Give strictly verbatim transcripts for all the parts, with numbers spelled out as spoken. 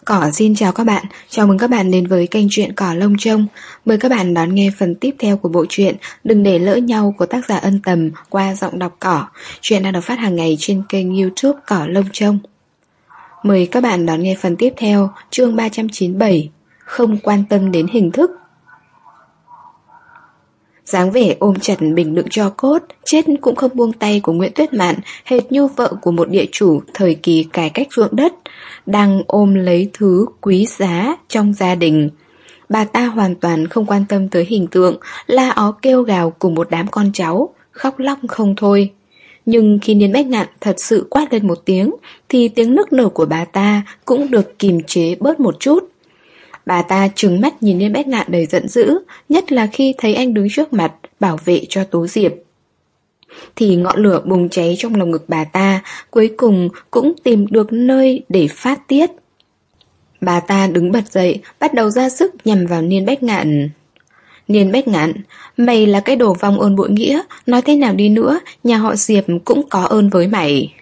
Cỏ xin chào các bạn, chào mừng các bạn đến với kênh truyện Cỏ Lông Trông. Mời các bạn đón nghe phần tiếp theo của bộ truyện Đừng Để Lỡ Nhau của tác giả Ân Tầm qua giọng đọc Cỏ. Truyện đang được phát hàng ngày trên kênh YouTube Cỏ Lông Trông. Mời các bạn đón nghe phần tiếp theo, chương ba trăm chín mươi bảy, không quan tâm đến hình thức. Dáng vẻ ôm chặt bình đựng tro cốt, chết cũng không buông tay của Nguyễn Tuyết Mạn, hệt như vợ của một địa chủ thời kỳ cải cách ruộng đất, đang ôm lấy thứ quý giá trong gia đình. Bà ta hoàn toàn không quan tâm tới hình tượng, la ó kêu gào cùng một đám con cháu, khóc lóc không thôi. Nhưng khi Niên Bách Ngạn thật sự quát lên một tiếng, thì tiếng nức nở của bà ta cũng được kìm chế bớt một chút. Bà ta trừng mắt nhìn Niên Bách Ngạn đầy giận dữ, nhất là khi thấy anh đứng trước mặt bảo vệ cho Tố Diệp. Thì ngọn lửa bùng cháy trong lòng ngực bà ta cuối cùng cũng tìm được nơi để phát tiết. Bà ta đứng bật dậy, bắt đầu ra sức nhằm vào Niên Bách Ngạn. Niên Bách Ngạn, mày là cái đồ vong ơn bội nghĩa, nói thế nào đi nữa, nhà họ Diệp cũng có ơn với mày.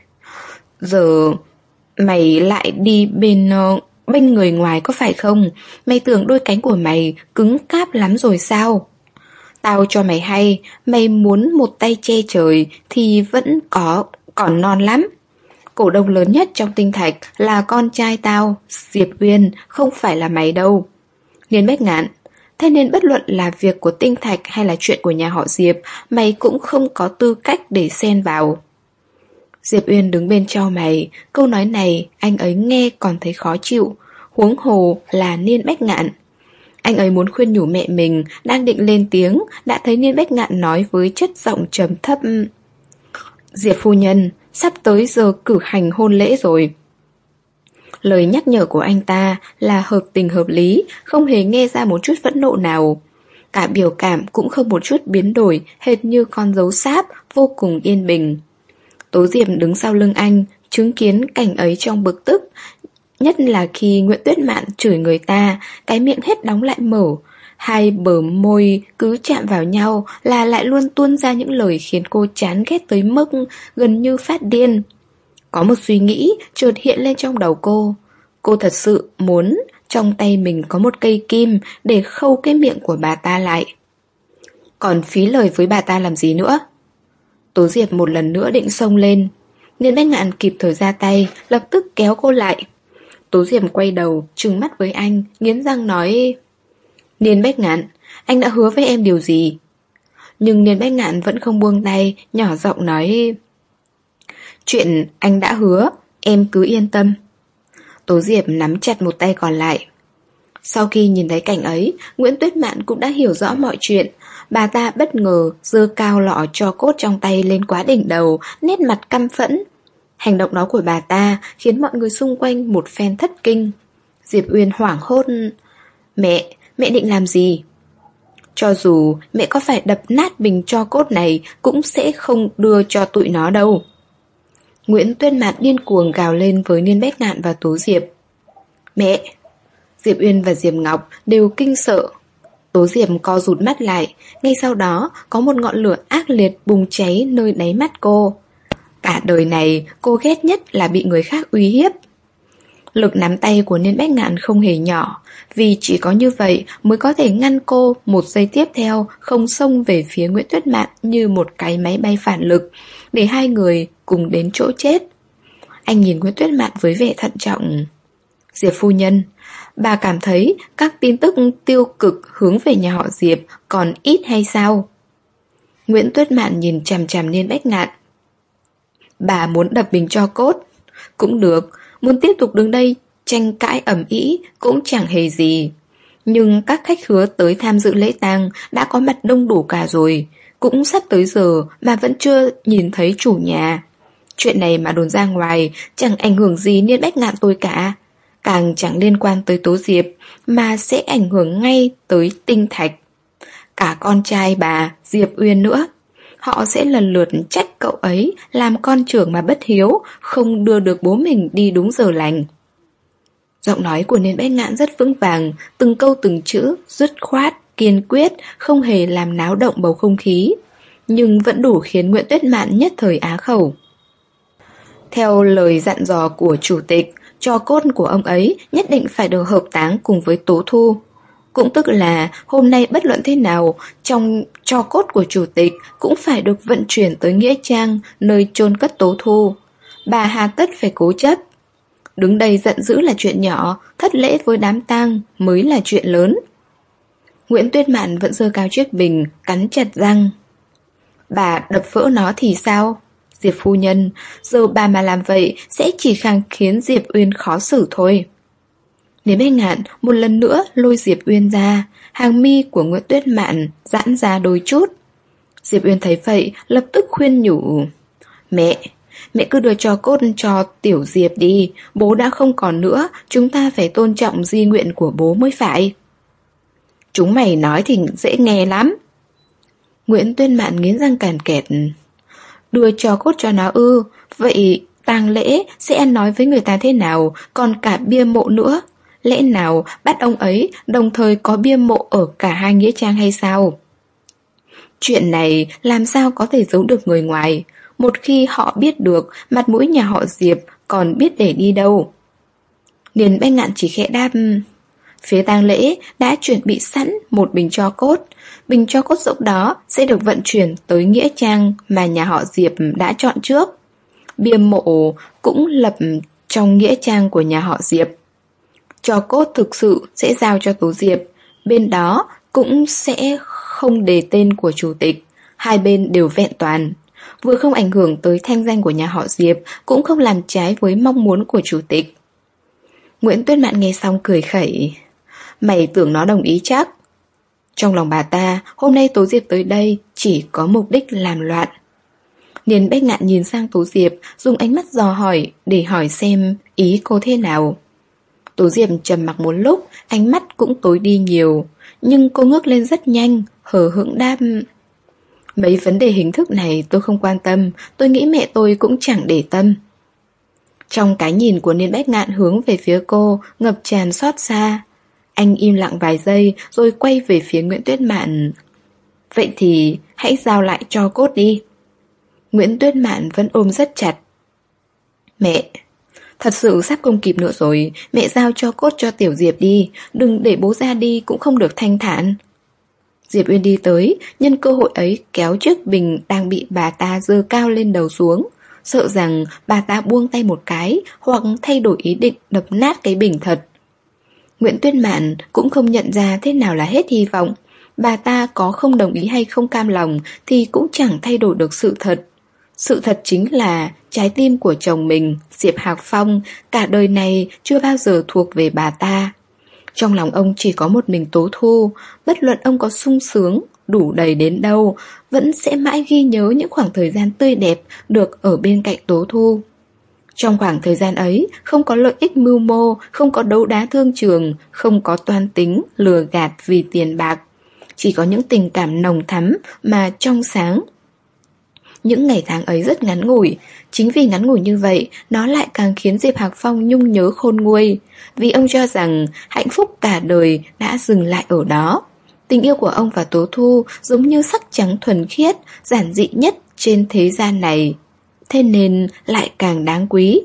Giờ mày lại đi bên... Uh, bên người ngoài có phải không? Mày tưởng đôi cánh của mày cứng cáp lắm rồi sao? Tao cho mày hay, mày muốn một tay che trời thì vẫn có, còn non lắm. Cổ đông lớn nhất trong Tinh Thạch là con trai tao, Diệp Uyên, không phải là mày đâu. Niên Bách Ngạn, thế nên bất luận là việc của Tinh Thạch hay là chuyện của nhà họ Diệp, mày cũng không có tư cách để xen vào. Diệp Uyên đứng bên trao mày, câu nói này anh ấy nghe còn thấy khó chịu, huống hồ là Niên Bách Ngạn. Anh ấy muốn khuyên nhủ mẹ mình, đang định lên tiếng, đã thấy Niên Bách Ngạn nói với chất giọng trầm thấp: Diệp phu nhân, sắp tới giờ cử hành hôn lễ rồi. Lời nhắc nhở của anh ta là hợp tình hợp lý, không hề nghe ra một chút phẫn nộ nào. Cả biểu cảm cũng không một chút biến đổi, hệt như con dấu sáp, vô cùng yên bình. Tố Diệp đứng sau lưng anh, chứng kiến cảnh ấy trong bực tức. Nhất là khi Nguyễn Tuyết Mạn chửi người ta, cái miệng hết đóng lại mở, hai bờ môi cứ chạm vào nhau là lại luôn tuôn ra những lời khiến cô chán ghét tới mức gần như phát điên. Có một suy nghĩ chợt hiện lên trong đầu cô. Cô thật sự muốn trong tay mình có một cây kim để khâu cái miệng của bà ta lại. Còn phí lời với bà ta làm gì nữa? Tố Diệp một lần nữa định xông lên. Niên Bách Ngạn kịp thời ra tay, lập tức kéo cô lại. Tố Diệp quay đầu, trừng mắt với anh, nghiến răng nói: Niên Bách Ngạn, anh đã hứa với em điều gì? Nhưng Niên Bách Ngạn vẫn không buông tay, nhỏ giọng nói: Chuyện anh đã hứa, em cứ yên tâm. Tố Diệp nắm chặt một tay còn lại. Sau khi nhìn thấy cảnh ấy, Nguyễn Tuyết Mạn cũng đã hiểu rõ mọi chuyện. Bà ta bất ngờ giơ cao lọ tro cốt trong tay lên quá đỉnh đầu, nét mặt căm phẫn. Hành động đó của bà ta khiến mọi người xung quanh một phen thất kinh. Diệp Uyên hoảng hốt: Mẹ, mẹ định làm gì? Cho dù mẹ có phải đập nát bình tro cốt này cũng sẽ không đưa cho tụi nó đâu. Nguyễn Tuyết Mạn điên cuồng gào lên với Niên Bách Ngạn và Tố Diệp. Mẹ! Diệp Uyên và Diệp Ngọc đều kinh sợ. Tố Diệp co rụt mắt lại, ngay sau đó có một ngọn lửa ác liệt bùng cháy nơi đáy mắt cô. Cả đời này cô ghét nhất là bị người khác uy hiếp. Lực nắm tay của Niên Bách Ngạn không hề nhỏ, vì chỉ có như vậy mới có thể ngăn cô một giây tiếp theo không xông về phía Nguyễn Tuyết Mạn như một cái máy bay phản lực, để hai người cùng đến chỗ chết. Anh nhìn Nguyễn Tuyết Mạn với vẻ thận trọng. Diệp phu nhân, bà cảm thấy các tin tức tiêu cực hướng về nhà họ Diệp còn ít hay sao? Nguyễn Tuyết Mạn nhìn chằm chằm Niên Bách Ngạn. Bà muốn đập bình tro cốt cũng được, muốn tiếp tục đứng đây tranh cãi ầm ĩ cũng chẳng hề gì. Nhưng các khách hứa tới tham dự lễ tang đã có mặt đông đủ cả rồi, cũng sắp tới giờ mà vẫn chưa nhìn thấy chủ nhà. Chuyện này mà đồn ra ngoài chẳng ảnh hưởng gì Niên Bách Ngạn tôi cả, càng chẳng liên quan tới Tố Diệp, mà sẽ ảnh hưởng ngay tới Tinh Thạch. Cả con trai bà Diệp Uyên nữa. Họ sẽ lần lượt trách cậu ấy làm con trưởng mà bất hiếu, không đưa được bố mình đi đúng giờ lành. Giọng nói của Niên Bách Ngạn rất vững vàng, từng câu từng chữ, dứt khoát, kiên quyết, không hề làm náo động bầu không khí, nhưng vẫn đủ khiến Nguyễn Tuyết Mạn nhất thời á khẩu. Theo lời dặn dò của chủ tịch, Tro cốt của ông ấy nhất định phải được hợp táng cùng với Tố Thu. Cũng tức là hôm nay bất luận thế nào, trong tro cốt của chủ tịch cũng phải được vận chuyển tới Nghĩa Trang, nơi chôn cất Tố Thu. Bà hà tất phải cố chấp. Đứng đây giận dữ là chuyện nhỏ, thất lễ với đám tang mới là chuyện lớn. Nguyễn Tuyết Mạn vẫn giơ cao chiếc bình, cắn chặt răng. Bà đập vỡ nó thì sao? Diệp phu nhân, giờ bà mà làm vậy sẽ chỉ càng khiến Diệp Uyên khó xử thôi. Nếu Bách Ngạn một lần nữa lôi Diệp Uyên ra, hàng mi của Nguyễn Tuyết Mạn giãn ra đôi chút. Diệp Uyên thấy vậy, lập tức khuyên nhủ. Mẹ, mẹ cứ đưa cho cốt cho tiểu Diệp đi, bố đã không còn nữa, chúng ta phải tôn trọng di nguyện của bố mới phải. Chúng mày nói thì dễ nghe lắm. Nguyễn Tuyên Mạn nghiến răng càn kẹt. Đưa cho cốt cho nó ư, vậy tang lễ sẽ nói với người ta thế nào, còn cả bia mộ nữa. Lẽ nào bắt ông ấy đồng thời có bia mộ ở cả hai nghĩa trang hay sao? Chuyện này làm sao có thể giấu được người ngoài. Một khi họ biết được, mặt mũi nhà họ Diệp còn biết để đi đâu. Điền Bách Ngạn chỉ khẽ đáp. Phía tang lễ đã chuẩn bị sẵn một bình tro cốt. Bình tro cốt rỗng đó sẽ được vận chuyển tới nghĩa trang mà nhà họ Diệp đã chọn trước. Bia mộ cũng lập trong nghĩa trang của nhà họ Diệp. Tro cốt thực sự sẽ giao cho Tố Diệp. Bên đó cũng sẽ không đề tên của chủ tịch. Hai bên đều vẹn toàn. Vừa không ảnh hưởng tới thanh danh của nhà họ Diệp, cũng không làm trái với mong muốn của chủ tịch. Nguyễn Tuyết Mạn nghe xong cười khẩy. Mày tưởng nó đồng ý chắc? Trong lòng bà ta, hôm nay Tố Diệp tới đây chỉ có mục đích làm loạn. Điền Bách Ngạn nhìn sang Tố Diệp, dùng ánh mắt dò hỏi để hỏi xem ý cô thế nào. Tố Diệp trầm mặc một lúc, ánh mắt cũng tối đi nhiều, nhưng cô ngước lên rất nhanh, hờ hững đáp. Mấy vấn đề hình thức này tôi không quan tâm, tôi nghĩ mẹ tôi cũng chẳng để tâm. Trong cái nhìn của Điền Bách Ngạn hướng về phía cô, ngập tràn xót xa. Anh im lặng vài giây rồi quay về phía Nguyễn Tuyết Mạn. Vậy thì hãy giao lại cho cốt đi. Nguyễn Tuyết Mạn vẫn ôm rất chặt. Mẹ, thật sự sắp không kịp nữa rồi, mẹ giao cho cốt cho tiểu Diệp đi, đừng để bố ra đi cũng không được thanh thản. Diệp Uyên đi tới, nhân cơ hội ấy kéo chiếc bình đang bị bà ta giơ cao lên đầu xuống, sợ rằng bà ta buông tay một cái hoặc thay đổi ý định đập nát cái bình thật. Nguyễn Tuyết Mạn cũng không nhận ra thế nào là hết hy vọng. Bà ta có không đồng ý hay không cam lòng thì cũng chẳng thay đổi được sự thật. Sự thật chính là trái tim của chồng mình, Diệp Hạc Phong, cả đời này chưa bao giờ thuộc về bà ta. Trong lòng ông chỉ có một mình Tố Thu, bất luận ông có sung sướng, đủ đầy đến đâu, vẫn sẽ mãi ghi nhớ những khoảng thời gian tươi đẹp được ở bên cạnh Tố Thu. Trong khoảng thời gian ấy, không có lợi ích mưu mô, không có đấu đá thương trường, không có toan tính, lừa gạt vì tiền bạc. Chỉ có những tình cảm nồng thắm mà trong sáng. Những ngày tháng ấy rất ngắn ngủi, chính vì ngắn ngủi như vậy, nó lại càng khiến Diệp Hạc Phong nhung nhớ khôn nguôi. Vì ông cho rằng hạnh phúc cả đời đã dừng lại ở đó. Tình yêu của ông và Tố Thu giống như sắc trắng thuần khiết, giản dị nhất trên thế gian này. Thế nên lại càng đáng quý.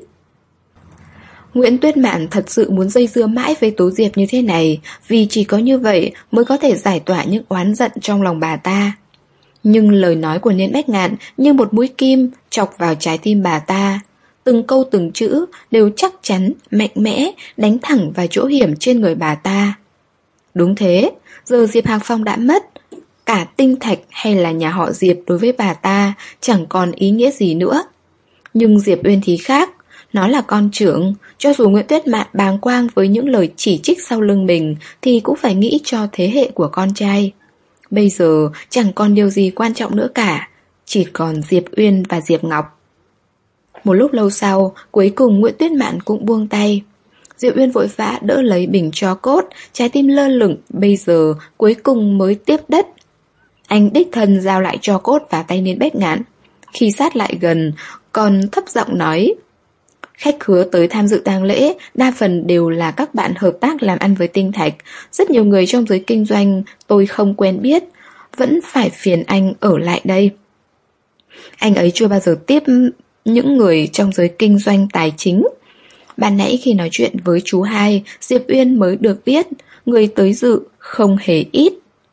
Nguyễn Tuyết Mạn thật sự muốn dây dưa mãi với Tố Diệp như thế này, vì chỉ có như vậy mới có thể giải tỏa những oán giận trong lòng bà ta. Nhưng lời nói của Niên Bách Ngạn như một mũi kim chọc vào trái tim bà ta. Từng câu từng chữ đều chắc chắn, mạnh mẽ, đánh thẳng vào chỗ hiểm trên người bà ta. Đúng thế, giờ Diệp Hạc Phong đã mất. Cả Tinh Thạch hay là nhà họ Diệp đối với bà ta chẳng còn ý nghĩa gì nữa. Nhưng Diệp Uyên thì khác. Nó là con trưởng. Cho dù Nguyễn Tuyết Mạn bàng quang với những lời chỉ trích sau lưng mình thì cũng phải nghĩ cho thế hệ của con trai. Bây giờ chẳng còn điều gì quan trọng nữa cả. Chỉ còn Diệp Uyên và Diệp Ngọc. Một lúc lâu sau, cuối cùng Nguyễn Tuyết Mạn cũng buông tay. Diệp Uyên vội vã đỡ lấy bình tro cốt, trái tim lơ lửng bây giờ cuối cùng mới tiếp đất. Anh đích thân giao lại tro cốt vào tay Niên Bách Ngạn. Khi sát lại gần, còn thấp giọng nói: khách khứa tới tham dự tang lễ đa phần đều là các bạn hợp tác làm ăn với Tinh Thạch. Rất nhiều người trong giới kinh doanh tôi không quen biết, vẫn phải phiền anh ở lại đây. Anh ấy chưa bao giờ tiếp những người trong giới kinh doanh tài chính. Ban nãy khi nói chuyện với chú hai, Diệp Uyên mới được biết người tới dự không hề ít.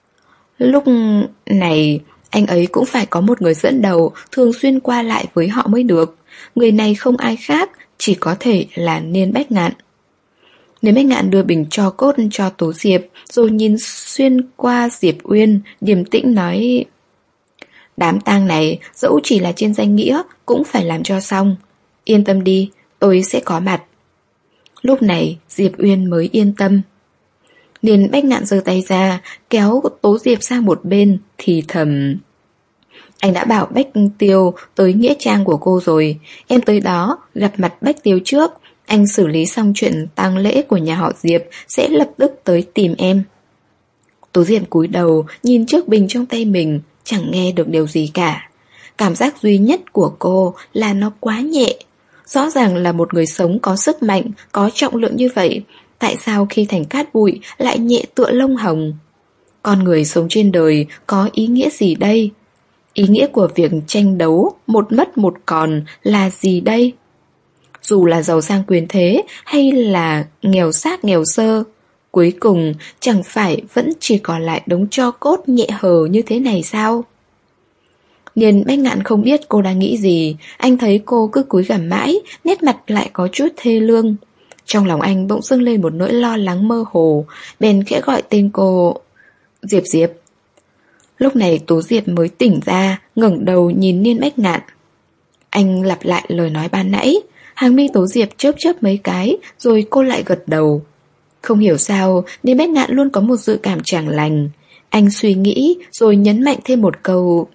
Lúc này anh ấy cũng phải có một người dẫn đầu, thường xuyên qua lại với họ mới được. Người này không ai khác, chỉ có thể là Niên Bách Ngạn. Niên Bách Ngạn đưa bình tro cốt cho Tố Diệp, rồi nhìn xuyên qua Diệp Uyên, điềm tĩnh nói: đám tang này dẫu chỉ là trên danh nghĩa cũng phải làm cho xong. Yên tâm đi, tôi sẽ có mặt. Lúc này Diệp Uyên mới yên tâm. Niên Bách Ngạn giơ tay ra, kéo Tố Diệp sang một bên, thì thầm: anh đã bảo Bách Tiêu tới nghĩa trang của cô rồi. Em tới đó gặp mặt Bách Tiêu trước. Anh xử lý xong chuyện tang lễ của nhà họ Diệp sẽ lập tức tới tìm em. Tố Diệp cúi đầu nhìn chiếc bình trong tay mình, chẳng nghe được điều gì cả. Cảm giác duy nhất của cô là nó quá nhẹ. Rõ ràng là một người sống có sức mạnh, có trọng lượng như vậy, tại sao khi thành cát bụi lại nhẹ tựa lông hồng? Con người sống trên đời có ý nghĩa gì đây? Ý nghĩa của việc tranh đấu một mất một còn là gì đây? Dù là giàu sang quyền thế hay là nghèo xác nghèo sơ, cuối cùng chẳng phải vẫn chỉ còn lại đống tro cốt nhẹ hờ như thế này sao? Niên Bách Ngạn không biết cô đang nghĩ gì. Anh thấy cô cứ cúi gằm mãi, nét mặt lại có chút thê lương. Trong lòng anh bỗng dưng lên một nỗi lo lắng mơ hồ, bèn khẽ gọi tên cô: Diệp Diệp. Lúc này Tố Diệp mới tỉnh ra, ngẩng đầu nhìn Niên Bách Ngạn. Anh lặp lại lời nói ban nãy. Hàng mi Tố Diệp chớp chớp mấy cái, rồi cô lại gật đầu. Không hiểu sao Niên Bách Ngạn luôn có một dự cảm chẳng lành. Anh suy nghĩ rồi nhấn mạnh thêm một câu: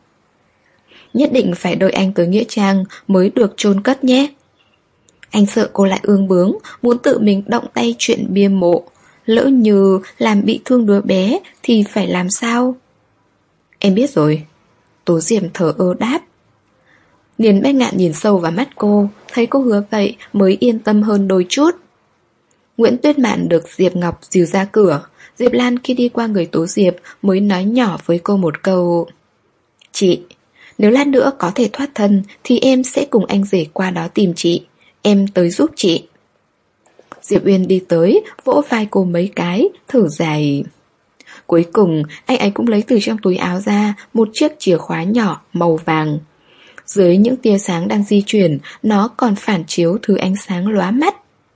nhất định phải đợi anh tới nghĩa trang mới được chôn cất nhé. Anh sợ cô lại ương bướng, muốn tự mình động tay chuyện bia mộ. Lỡ như làm bị thương đứa bé thì phải làm sao? Em biết rồi. Tố Diệp thở ơ đáp. Niên Bách Ngạn nhìn sâu vào mắt cô, thấy cô hứa vậy mới yên tâm hơn đôi chút. Nguyễn Tuyết Mạn được Diệp Ngọc dìu ra cửa. Diệp Lan khi đi qua người Tố Diệp mới nói nhỏ với cô một câu: chị, nếu lát nữa có thể thoát thân thì em sẽ cùng anh rể qua đó tìm chị. Em tới giúp chị. Diệp Uyên đi tới, vỗ vai cô mấy cái, thở dài. Cuối cùng anh ấy cũng lấy từ trong túi áo ra một chiếc chìa khóa nhỏ màu vàng. Dưới những tia sáng đang di chuyển, nó còn phản chiếu thứ ánh sáng lóa mắt.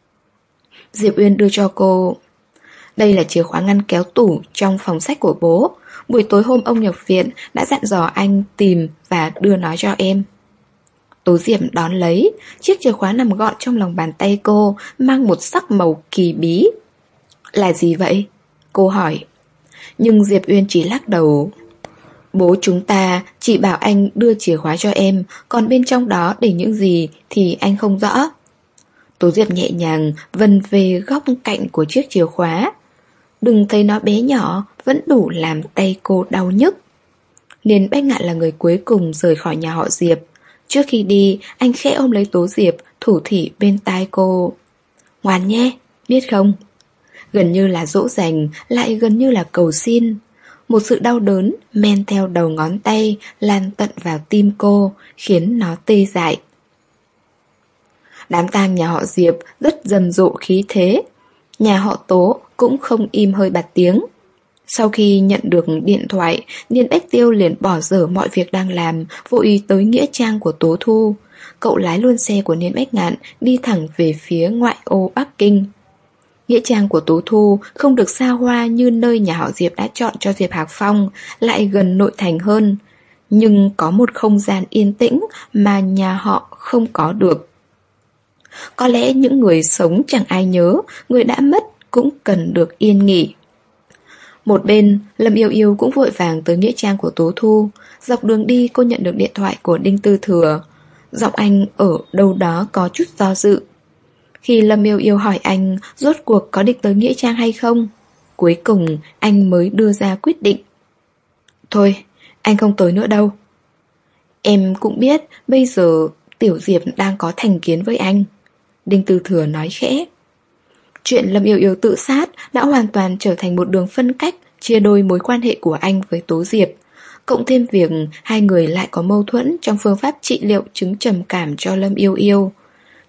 Diệp Uyên đưa cho cô: đây là chìa khóa ngăn kéo tủ trong phòng sách của bố. Buổi tối hôm ông nhập viện đã dặn dò anh tìm và đưa nó cho em. Tố Diệp đón lấy. Chiếc chìa khóa nằm gọn trong lòng bàn tay cô, mang một sắc màu kỳ bí. Là gì vậy? Cô hỏi. Nhưng Diệp Uyên chỉ lắc đầu. Bố chúng ta chỉ bảo anh đưa chìa khóa cho em, còn bên trong đó để những gì thì anh không rõ. Tố Diệp nhẹ nhàng vần về góc cạnh của chiếc chìa khóa. Đừng thấy nó bé nhỏ, vẫn đủ làm tay cô đau nhức. Niên Bách Ngạn là người cuối cùng rời khỏi nhà họ Diệp. Trước khi đi, anh khẽ ôm lấy Tố Diệp, thủ thỉ bên tai cô. Ngoan nhé, biết không? Gần như là dỗ dành, lại gần như là cầu xin. Một sự đau đớn men theo đầu ngón tay, lan tận vào tim cô, khiến nó tê dại. Đám tang nhà họ Diệp rất rầm rộ khí thế. Nhà họ Tố cũng không im hơi bạt tiếng. Sau khi nhận được điện thoại, Niên Bách Tiêu liền bỏ dở mọi việc đang làm, vội tới nghĩa trang của Tố Thu. Cậu lái luôn xe của Niên Bách Ngạn đi thẳng về phía ngoại ô Bắc Kinh. Nghĩa trang của Tố Thu không được xa hoa như nơi nhà họ Diệp đã chọn cho Diệp Hạc Phong, lại gần nội thành hơn. Nhưng có một không gian yên tĩnh mà nhà họ không có được. Có lẽ những người sống chẳng ai nhớ, người đã mất cũng cần được yên nghỉ. Một bên, Lâm Yêu Yêu cũng vội vàng tới nghĩa trang của Tố Thu. Dọc đường đi cô nhận được điện thoại của Đinh Tư Thừa. Giọng anh ở đâu đó có chút do dự. Khi Lâm Yêu Yêu hỏi anh rốt cuộc có định tới nghĩa trang hay không, cuối cùng anh mới đưa ra quyết định. Thôi, anh không tới nữa đâu. Em cũng biết bây giờ Tiểu Diệp đang có thành kiến với anh. Đinh Tư Thừa nói khẽ. Chuyện Lâm Yêu Yêu tự sát đã hoàn toàn trở thành một đường phân cách, chia đôi mối quan hệ của anh với Tố Diệp. Cộng thêm việc hai người lại có mâu thuẫn trong phương pháp trị liệu chứng trầm cảm cho Lâm Yêu Yêu.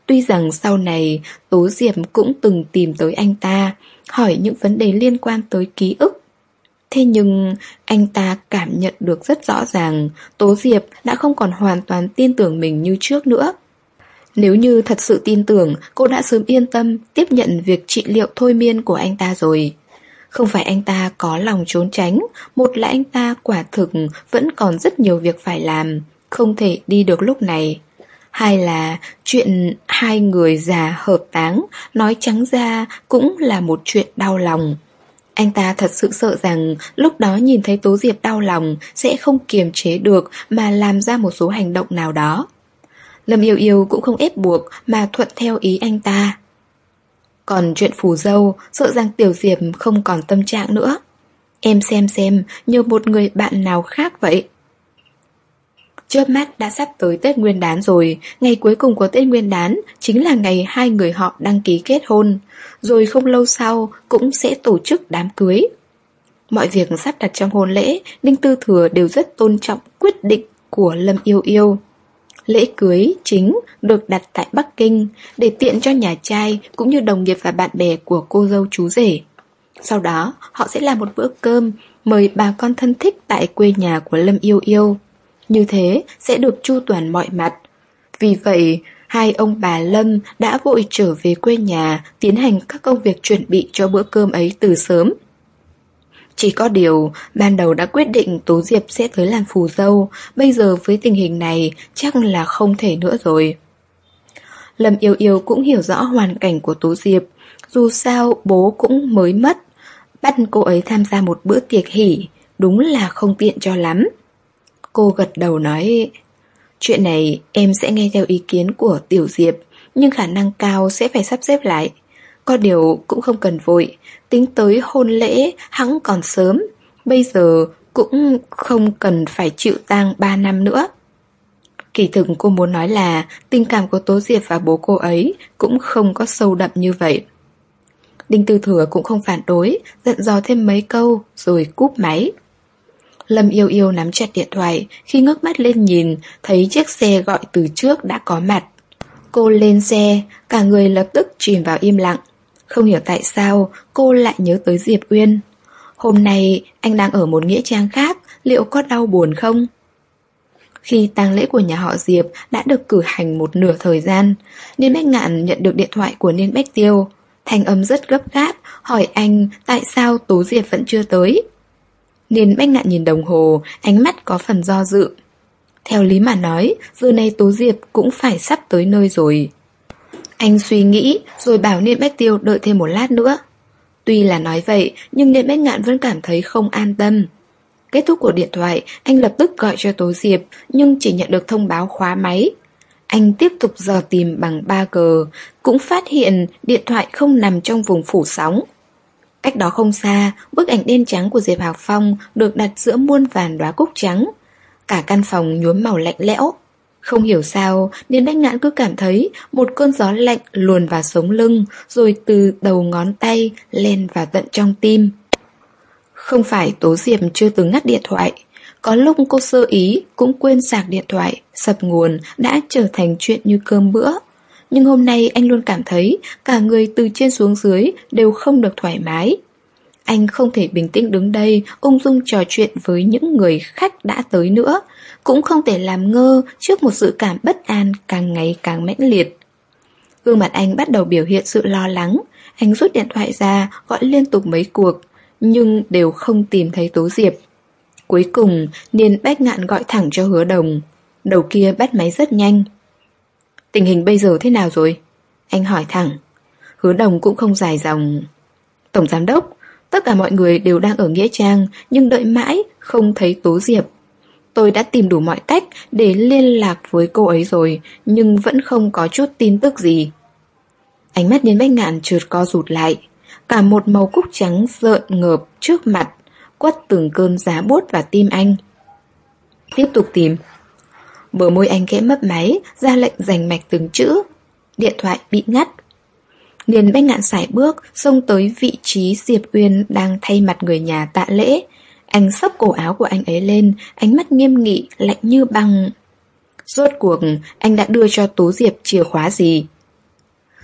Tuy rằng sau này Tố Diệp cũng từng tìm tới anh ta, hỏi những vấn đề liên quan tới ký ức. Thế nhưng anh ta cảm nhận được rất rõ ràng Tố Diệp đã không còn hoàn toàn tin tưởng mình như trước nữa. Nếu như thật sự tin tưởng, cô đã sớm yên tâm tiếp nhận việc trị liệu thôi miên của anh ta rồi. Không phải anh ta có lòng trốn tránh, một là anh ta quả thực vẫn còn rất nhiều việc phải làm, không thể đi được lúc này. Hai là chuyện hai người già hợp táng, nói trắng ra cũng là một chuyện đau lòng. Anh ta thật sự sợ rằng lúc đó nhìn thấy Tố Diệp đau lòng sẽ không kiềm chế được mà làm ra một số hành động nào đó. Lâm Yêu Yêu cũng không ép buộc mà thuận theo ý anh ta. Còn chuyện phù dâu, sợ rằng Tiểu Diệp không còn tâm trạng nữa. Em xem xem, nhờ một người bạn nào khác vậy. Chớp mắt đã sắp tới Tết Nguyên đán rồi. Ngày cuối cùng của Tết Nguyên đán chính là ngày hai người họ đăng ký kết hôn. Rồi không lâu sau cũng sẽ tổ chức đám cưới. Mọi việc sắp đặt trong hôn lễ, Đinh Tư Thừa đều rất tôn trọng quyết định của Lâm Yêu Yêu. Lễ cưới chính được đặt tại Bắc Kinh để tiện cho nhà trai cũng như đồng nghiệp và bạn bè của cô dâu chú rể. Sau đó họ sẽ làm một bữa cơm mời bà con thân thích tại quê nhà của Lâm Yêu Yêu. Như thế sẽ được chu toàn mọi mặt. Vì vậy hai ông bà Lâm đã vội trở về quê nhà tiến hành các công việc chuẩn bị cho bữa cơm ấy từ sớm. Chỉ có điều, ban đầu đã quyết định Tố Diệp sẽ tới làm phù dâu, bây giờ với tình hình này chắc là không thể nữa rồi. Lâm Yêu Yêu cũng hiểu rõ hoàn cảnh của Tố Diệp, dù sao bố cũng mới mất. Bắt cô ấy tham gia một bữa tiệc hỉ, đúng là không tiện cho lắm. Cô gật đầu nói, chuyện này em sẽ nghe theo ý kiến của Tiểu Diệp, nhưng khả năng cao sẽ phải sắp xếp lại. Có điều cũng không cần vội, tính tới hôn lễ hẵng còn sớm, bây giờ cũng không cần phải chịu tang ba năm nữa. Kỳ thực cô muốn nói là tình cảm của Tố Diệp và bố cô ấy cũng không có sâu đậm như vậy. Đinh Tư Thừa cũng không phản đối, dặn dò thêm mấy câu rồi cúp máy. Lâm Yêu Yêu nắm chặt điện thoại, khi ngước mắt lên nhìn, thấy chiếc xe gọi từ trước đã có mặt. Cô lên xe, cả người lập tức chìm vào im lặng. Không hiểu tại sao cô lại nhớ tới Diệp Uyên. Hôm nay anh đang ở một nghĩa trang khác, liệu có đau buồn không? Khi tang lễ của nhà họ Diệp đã được cử hành một nửa thời gian, Niên Bách Ngạn nhận được điện thoại của Niên Bách Tiêu. Thanh âm rất gấp gáp, hỏi anh tại sao Tố Diệp vẫn chưa tới. Niên Bách Ngạn nhìn đồng hồ, ánh mắt có phần do dự. Theo lý mà nói, giờ này Tố Diệp cũng phải sắp tới nơi rồi. Anh suy nghĩ rồi bảo Niên Bách Tiêu đợi thêm một lát nữa. Tuy là nói vậy, nhưng Niên Bách Ngạn vẫn cảm thấy không an tâm. Kết thúc cuộc điện thoại, anh lập tức gọi cho Tố Diệp, nhưng chỉ nhận được thông báo khóa máy. Anh tiếp tục dò tìm bằng ba G, cũng phát hiện điện thoại không nằm trong vùng phủ sóng. Cách đó không xa, bức ảnh đen trắng của Diệp Hạc Phong được đặt giữa muôn vàn đóa cúc trắng. Cả căn phòng nhuốm màu lạnh lẽo. Không hiểu sao, Niên Bách Ngạn cứ cảm thấy một cơn gió lạnh luồn vào sống lưng, rồi từ đầu ngón tay len vào tận trong tim. Không phải Tố Diệp chưa từng ngắt điện thoại. Có lúc cô sơ ý cũng quên sạc điện thoại, sập nguồn đã trở thành chuyện như cơm bữa. Nhưng hôm nay anh luôn cảm thấy cả người từ trên xuống dưới đều không được thoải mái. Anh không thể bình tĩnh đứng đây ung dung trò chuyện với những người khách đã tới nữa, cũng không thể làm ngơ trước một dự cảm bất an càng ngày càng mãnh liệt. Gương mặt anh bắt đầu biểu hiện sự lo lắng. Anh rút điện thoại ra gọi liên tục mấy cuộc, nhưng đều không tìm thấy Tố Diệp. Cuối cùng Niên Bách Ngạn gọi thẳng cho Hứa Đồng. Đầu kia bắt máy rất nhanh. Tình hình bây giờ thế nào rồi? Anh hỏi thẳng. Hứa Đồng cũng không dài dòng. Tổng giám đốc, tất cả mọi người đều đang ở nghĩa trang, nhưng đợi mãi không thấy Tố Diệp. Tôi đã tìm đủ mọi cách để liên lạc với cô ấy rồi, nhưng vẫn không có chút tin tức gì. Ánh mắt Niên Bách Ngạn chợt co rụt lại. Cả một màu cúc trắng rợn ngợp trước mặt, quất từng cơn giá buốt vào tim anh. Tiếp tục tìm. Bờ môi anh khẽ mấp máy, ra lệnh rành mạch từng chữ. Điện thoại bị ngắt. Niên Bách Ngạn sải bước xông tới vị trí Diệp Uyên đang thay mặt người nhà tạ lễ. Anh xốc cổ áo của anh ấy lên, ánh mắt nghiêm nghị, lạnh như băng. Rốt cuộc anh đã đưa cho Tố Diệp chìa khóa gì?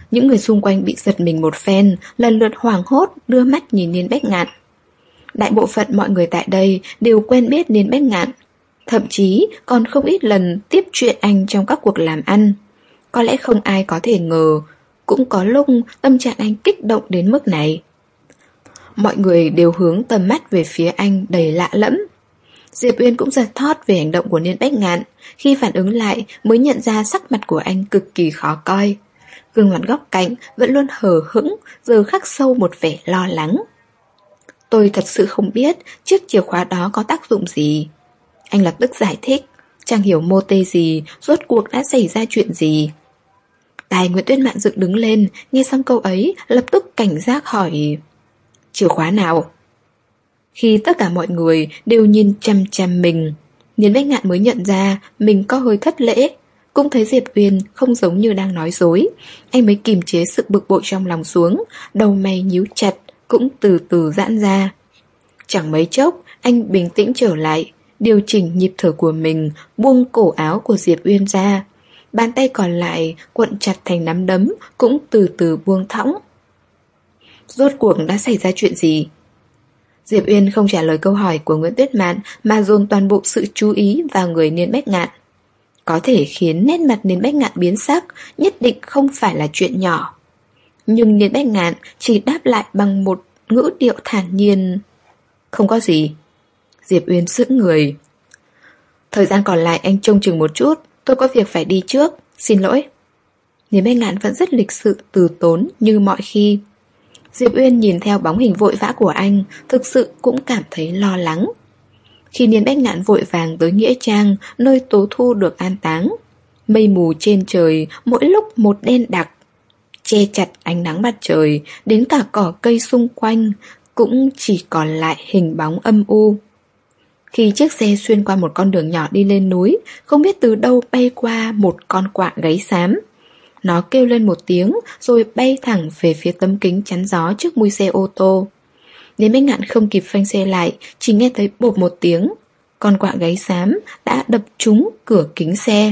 Những người xung quanh bị giật mình một phen, lần lượt hoảng hốt đưa mắt nhìn Niên Bách Ngạn. Đại bộ phận mọi người tại đây đều quen biết Niên Bách Ngạn, thậm chí còn không ít lần tiếp chuyện anh trong các cuộc làm ăn. Có lẽ không ai có thể ngờ, cũng có lúc tâm trạng anh kích động đến mức này. Mọi người đều hướng tầm mắt về phía anh đầy lạ lẫm. Diệp Uyên cũng giật thót về hành động của Niên Bách Ngạn. Khi phản ứng lại mới nhận ra sắc mặt của anh cực kỳ khó coi. Gương mặt góc cạnh vẫn luôn hờ hững, giờ khắc sâu một vẻ lo lắng. Tôi thật sự không biết chiếc chìa khóa đó có tác dụng gì. Anh lập tức giải thích, chẳng hiểu mô tê gì, rốt cuộc đã xảy ra chuyện gì. Tai Nguyễn Tuyết Mạn dựng đứng lên, nghe xong câu ấy, lập tức cảnh giác hỏi: chìa khóa nào? Khi tất cả mọi người đều nhìn chăm chăm mình, Niên Bách Ngạn mới nhận ra mình có hơi thất lễ. Cũng thấy Diệp Uyên không giống như đang nói dối. Anh mới kiềm chế sự bực bội trong lòng xuống, đầu mày nhíu chặt, cũng từ từ giãn ra. Chẳng mấy chốc, anh bình tĩnh trở lại, điều chỉnh nhịp thở của mình, buông cổ áo của Diệp Uyên ra. Bàn tay còn lại cuộn chặt thành nắm đấm, cũng từ từ buông thõng. Rốt cuộc đã xảy ra chuyện gì? Diệp Uyên không trả lời câu hỏi của Nguyễn Tuyết Mạn mà dồn toàn bộ sự chú ý vào người Niên Bách Ngạn. Có thể khiến nét mặt Niên Bách Ngạn biến sắc, nhất định không phải là chuyện nhỏ. Nhưng Niên Bách Ngạn chỉ đáp lại bằng một ngữ điệu thản nhiên: không có gì. Diệp Uyên sững người. Thời gian còn lại anh trông chừng một chút, tôi có việc phải đi trước, xin lỗi. Niên Bách Ngạn vẫn rất lịch sự từ tốn như mọi khi. Diệp Uyên nhìn theo bóng hình vội vã của anh, thực sự cũng cảm thấy lo lắng. Khi Niên Bách Ngạn vội vàng tới Nghĩa Trang, nơi Tố Thu được an táng, mây mù trên trời mỗi lúc một đen đặc, che chặt ánh nắng mặt trời, đến cả cỏ cây xung quanh cũng chỉ còn lại hình bóng âm u. Khi chiếc xe xuyên qua một con đường nhỏ đi lên núi, không biết từ đâu bay qua một con quạ gáy xám. Nó kêu lên một tiếng rồi bay thẳng về phía tấm kính chắn gió trước mui xe ô tô. Niên Bách Ngạn không kịp phanh xe lại, chỉ nghe thấy bộp một tiếng, con quạ gáy xám đã đập trúng cửa kính xe.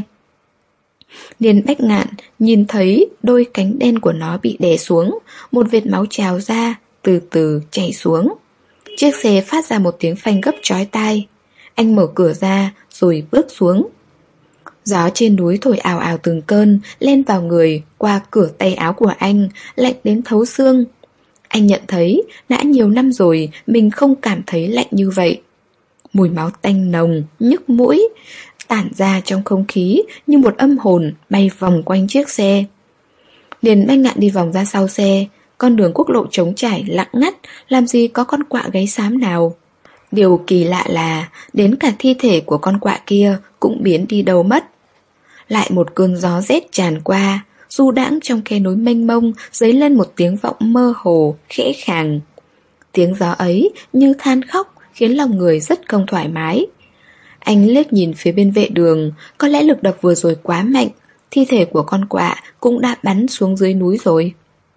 Niên Bách Ngạn nhìn thấy đôi cánh đen của nó bị đè xuống, một vệt máu trào ra, từ từ chảy xuống. Chiếc xe phát ra một tiếng phanh gấp chói tai. Anh mở cửa ra rồi bước xuống. Gió trên núi thổi ào ào từng cơn, len vào người qua cửa tay áo của anh, lạnh đến thấu xương. Anh nhận thấy đã nhiều năm rồi mình không cảm thấy lạnh như vậy. Mùi máu tanh nồng, nhức mũi, tản ra trong không khí như một âm hồn bay vòng quanh chiếc xe. Niên Bách Ngạn đi vòng ra sau xe. Con đường quốc lộ trống trải lặng ngắt, làm gì có con quạ gáy xám nào. Điều kỳ lạ là đến cả thi thể của con quạ kia cũng biến đi đâu mất. Lại một cơn gió rét tràn qua, du đãng trong khe núi mênh mông, dấy lên một tiếng vọng mơ hồ, khẽ khàng. Tiếng gió ấy như than khóc, khiến lòng người rất không thoải mái. Anh liếc nhìn phía bên vệ đường, có lẽ lực đập vừa rồi quá mạnh, thi thể của con quạ cũng đã bắn xuống dưới núi rồi.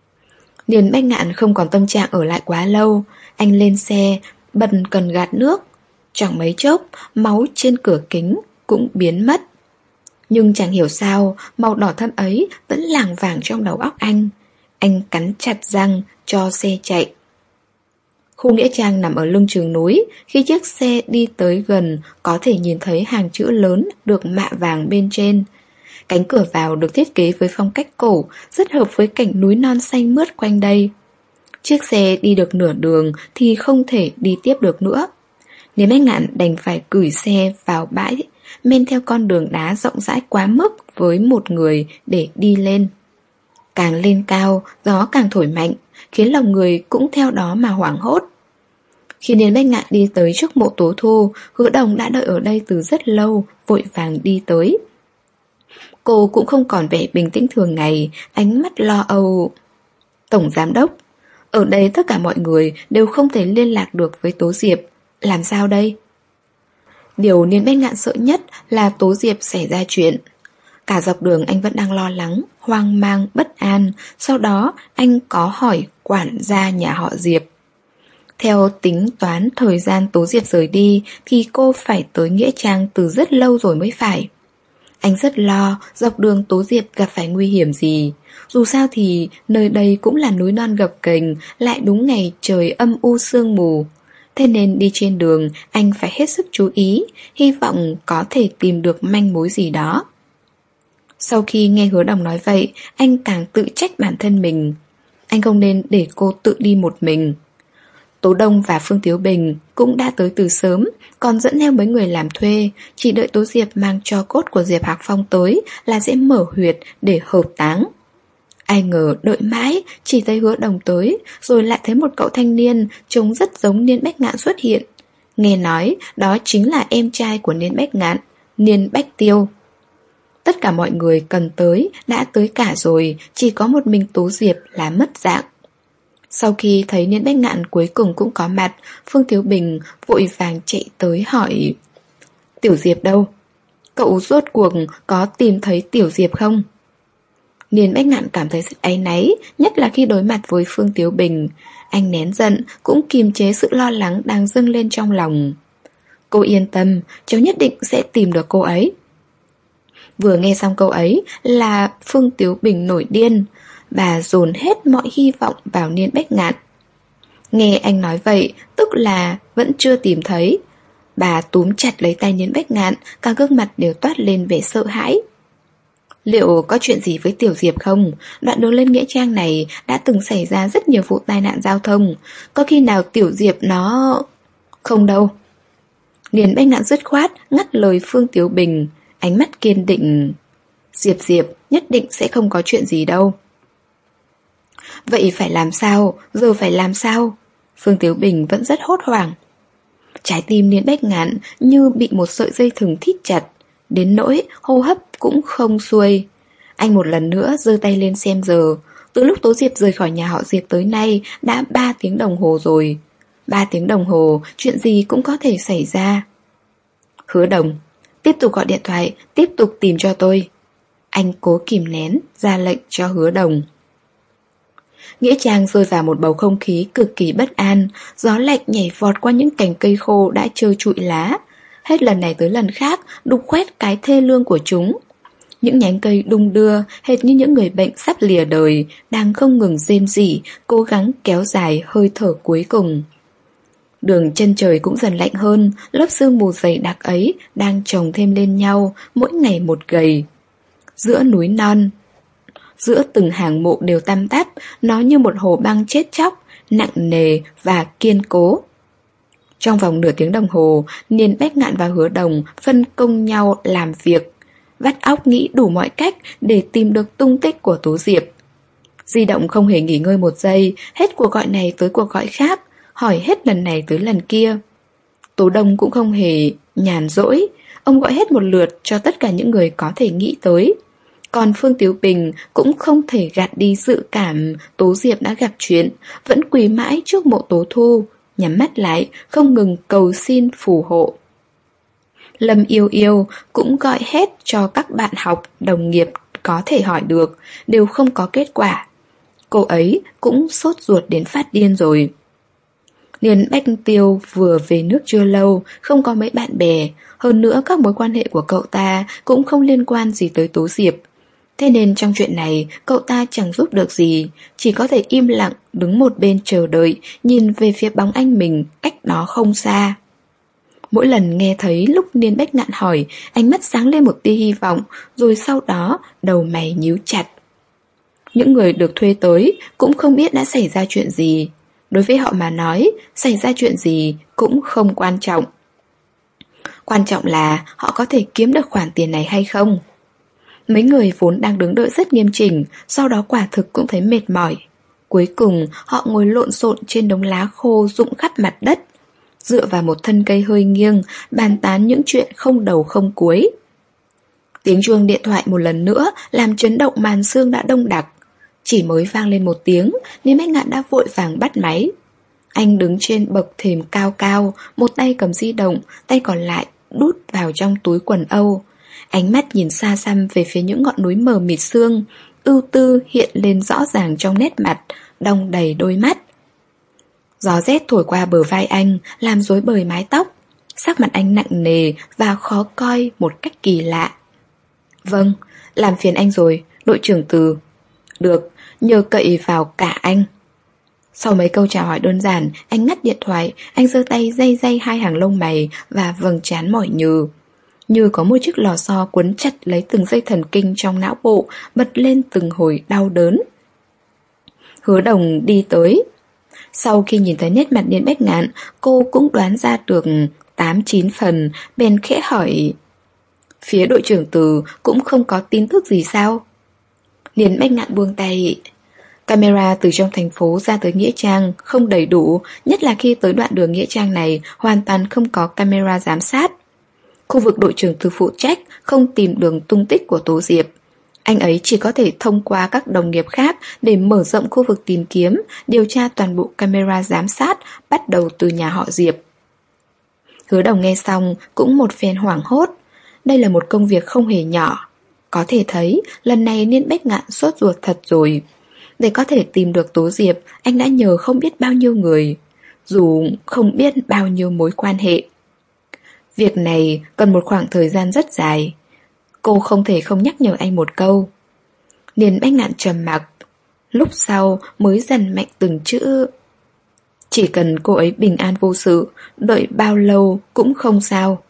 Niên Bách Ngạn không còn tâm trạng ở lại quá lâu. Anh lên xe, bật cần gạt nước. Chẳng mấy chốc, máu trên cửa kính cũng biến mất. Nhưng chẳng hiểu sao, màu đỏ thẫm ấy vẫn lảng vảng trong đầu óc anh. Anh cắn chặt răng cho xe chạy. Khu Nghĩa Trang nằm ở lưng chừng núi. Khi chiếc xe đi tới gần, có thể nhìn thấy hàng chữ lớn được mạ vàng bên trên. Cánh cửa vào được thiết kế với phong cách cổ, rất hợp với cảnh núi non xanh mướt quanh đây. Chiếc xe đi được nửa đường thì không thể đi tiếp được nữa. Niên Bách Ngạn đành phải gửi xe vào bãi, men theo con đường đá rộng rãi quá mức với một người để đi lên. Càng lên cao, gió càng thổi mạnh, khiến lòng người cũng theo đó mà hoảng hốt. Khi Niên Bách Ngạn đi tới trước mộ Tố Thu, Hứa Đồng đã đợi ở đây từ rất lâu, vội vàng đi tới. Cô cũng không còn vẻ bình tĩnh thường ngày, ánh mắt lo âu. Tổng giám đốc, ở đây tất cả mọi người đều không thể liên lạc được với Tố Diệp, làm sao đây? Điều Niên Bách Ngạn sợ nhất là Tố Diệp xảy ra chuyện. Cả dọc đường anh vẫn đang lo lắng, hoang mang, bất an. Sau đó anh có hỏi quản gia nhà họ Diệp. Theo tính toán thời gian Tố Diệp rời đi thì cô phải tới Nghĩa Trang từ rất lâu rồi mới phải. Anh rất lo dọc đường Tố Diệp gặp phải nguy hiểm gì, Dù sao thì nơi đây cũng là núi non gập ghềnh, lại đúng ngày trời âm u sương mù. Thế nên đi trên đường anh phải hết sức chú ý, hy vọng có thể tìm được manh mối gì đó. Sau khi nghe Hứa Đồng nói vậy, anh càng tự trách bản thân mình. Anh không nên để cô tự đi một mình. Tố Đông và Phương Tiếu Bình cũng đã tới từ sớm, còn dẫn theo mấy người làm thuê, chỉ đợi Tố Diệp mang tro cốt của Diệp Hạc Phong tới là sẽ mở huyệt để hợp táng. Ai ngờ đợi mãi, chỉ thấy Hứa Đồng tới, rồi lại thấy một cậu thanh niên trông rất giống Niên Bách Ngạn xuất hiện. Nghe nói đó chính là em trai của Niên Bách Ngạn, Niên Bách Tiêu. Tất cả mọi người cần tới đã tới cả rồi, chỉ có một mình Tố Diệp là mất dạng. Sau khi thấy Niên Bách Ngạn cuối cùng cũng có mặt, Phương Tiếu Bình vội vàng chạy tới hỏi: Tiểu Diệp đâu? Cậu rốt cuộc có tìm thấy Tiểu Diệp không? Niên Bách Ngạn cảm thấy rất áy náy, nhất là khi đối mặt với Phương Tiếu Bình. Anh nén giận, cũng kiềm chế sự lo lắng đang dâng lên trong lòng. Cô yên tâm, cháu nhất định sẽ tìm được cô ấy. Vừa nghe xong câu ấy là Phương Tiếu Bình nổi điên. Bà dồn hết mọi hy vọng vào Niên Bách Ngạn. Nghe anh nói vậy, tức là vẫn chưa tìm thấy. Bà túm chặt lấy tay Niên Bách Ngạn, cả gương mặt đều toát lên vẻ sợ hãi. Liệu có chuyện gì với Tiểu Diệp không? Đoạn đường lên Nghĩa Trang này đã từng xảy ra rất nhiều vụ tai nạn giao thông. Có khi nào Tiểu Diệp nó... Không đâu. Niên Bách Ngạn dứt khoát ngắt lời Phương Tiếu Bình, ánh mắt kiên định. Diệp Diệp nhất định sẽ không có chuyện gì đâu. Vậy phải làm sao? Giờ phải làm sao? Phương Tiếu Bình vẫn rất hốt hoảng. Trái tim Niên Bách Ngạn như bị một sợi dây thừng thít chặt, đến nỗi hô hấp cũng không xuôi. Anh một lần nữa giơ tay lên xem giờ. Từ lúc Tố Diệp rời khỏi nhà họ Diệp tới nay đã ba tiếng đồng hồ rồi. Ba tiếng đồng hồ, chuyện gì cũng có thể xảy ra. Hứa Đồng, tiếp tục gọi điện thoại, tiếp tục tìm cho tôi. Anh cố kìm nén, ra lệnh cho Hứa Đồng. Nghĩa Trang rơi vào một bầu không khí cực kỳ bất an. Gió lạnh nhảy vọt qua những cành cây khô đã trơ trụi lá. Hết lần này tới lần khác đục khoét cái thê lương của chúng. Những nhánh cây đung đưa, hệt như những người bệnh sắp lìa đời, đang không ngừng rên rỉ, cố gắng kéo dài hơi thở cuối cùng. Đường chân trời cũng dần lạnh hơn, lớp sương mù dày đặc ấy đang chồng thêm lên nhau, mỗi ngày một gầy. Giữa núi non, giữa từng hàng mộ đều tăm tắp, nó như một hồ băng chết chóc, nặng nề và kiên cố. Trong vòng nửa tiếng đồng hồ, Niên Bách Ngạn và Hứa Đồng phân công nhau làm việc, vắt óc nghĩ đủ mọi cách để tìm được tung tích của Tố Diệp. Di động không hề nghỉ ngơi một giây, hết cuộc gọi này tới cuộc gọi khác, hỏi hết lần này tới lần kia. Tố Đông cũng không hề nhàn rỗi, ông gọi hết một lượt cho tất cả những người có thể nghĩ tới. Còn Phương Tiếu Bình cũng không thể gạt đi dự cảm Tố Diệp đã gặp chuyện, vẫn quỳ mãi trước mộ Tố Thu, nhắm mắt lại, không ngừng cầu xin phù hộ. Lâm Yêu Yêu cũng gọi hết cho các bạn học, đồng nghiệp có thể hỏi được, đều không có kết quả. Cô ấy cũng sốt ruột đến phát điên rồi. Niên Bách Tiêu vừa về nước chưa lâu, không có mấy bạn bè, hơn nữa các mối quan hệ của cậu ta cũng không liên quan gì tới Tố Diệp. Thế nên trong chuyện này, cậu ta chẳng giúp được gì, chỉ có thể im lặng đứng một bên chờ đợi, nhìn về phía bóng anh mình cách đó không xa. Mỗi lần nghe thấy lúc Niên Bách Ngạn hỏi, ánh mắt sáng lên một tia hy vọng, rồi sau đó đầu mày nhíu chặt. Những người được thuê tới cũng không biết đã xảy ra chuyện gì. Đối với họ mà nói, xảy ra chuyện gì cũng không quan trọng. Quan trọng là họ có thể kiếm được khoản tiền này hay không. Mấy người vốn đang đứng đợi rất nghiêm chỉnh, sau đó quả thực cũng thấy mệt mỏi. Cuối cùng họ ngồi lộn xộn trên đống lá khô rụng khắp mặt đất, dựa vào một thân cây hơi nghiêng, bàn tán những chuyện không đầu không cuối. Tiếng chuông điện thoại một lần nữa làm chấn động màn sương đã đông đặc. Chỉ mới vang lên một tiếng, Niên Bách Ngạn đã vội vàng bắt máy. Anh đứng trên bậc thềm cao cao, một tay cầm di động, tay còn lại đút vào trong túi quần âu. Ánh mắt nhìn xa xăm về phía những ngọn núi mờ mịt sương, ưu tư hiện lên rõ ràng trong nét mặt, đong đầy đôi mắt. Gió rét thổi qua bờ vai anh, làm rối bời mái tóc. Sắc mặt anh nặng nề và khó coi một cách kỳ lạ. Vâng, làm phiền anh rồi, đội trưởng Từ. được, nhờ cậy vào cả anh. Sau mấy câu chào hỏi đơn giản, anh ngắt điện thoại, anh giơ tay day day hai hàng lông mày và vầng trán mỏi nhừ. Như có một chiếc lò xo quấn chặt lấy từng dây thần kinh trong não bộ, bật lên từng hồi đau đớn. Hứa Đồng đi tới. Sau khi nhìn thấy nét mặt Niên Bách Ngạn, cô cũng đoán ra được tám chín phần, bèn khẽ hỏi: phía đội trưởng Từ cũng không có tin tức gì sao? Niên Bách Ngạn buông tay. Camera từ trong thành phố ra tới Nghĩa Trang không đầy đủ, nhất là khi tới đoạn đường Nghĩa Trang này hoàn toàn không có camera giám sát. Khu vực đội trưởng Từ phụ trách không tìm được tung tích của Tố Diệp. Anh ấy chỉ có thể thông qua các đồng nghiệp khác để mở rộng khu vực tìm kiếm, điều tra toàn bộ camera giám sát, bắt đầu từ nhà họ Diệp. Hứa Đồng nghe xong cũng một phen hoảng hốt. Đây là một công việc không hề nhỏ. Có thể thấy lần này Niên Bách Ngạn sốt ruột thật rồi. Để có thể tìm được Tố Diệp, anh đã nhờ không biết bao nhiêu người, dù không biết bao nhiêu mối quan hệ. Việc này cần một khoảng thời gian rất dài. Cô không thể không nhắc nhở anh một câu. Niên Bách Ngạn trầm mặc, lúc sau mới dần mạnh từng chữ. Chỉ cần cô ấy bình an vô sự, đợi bao lâu cũng không sao.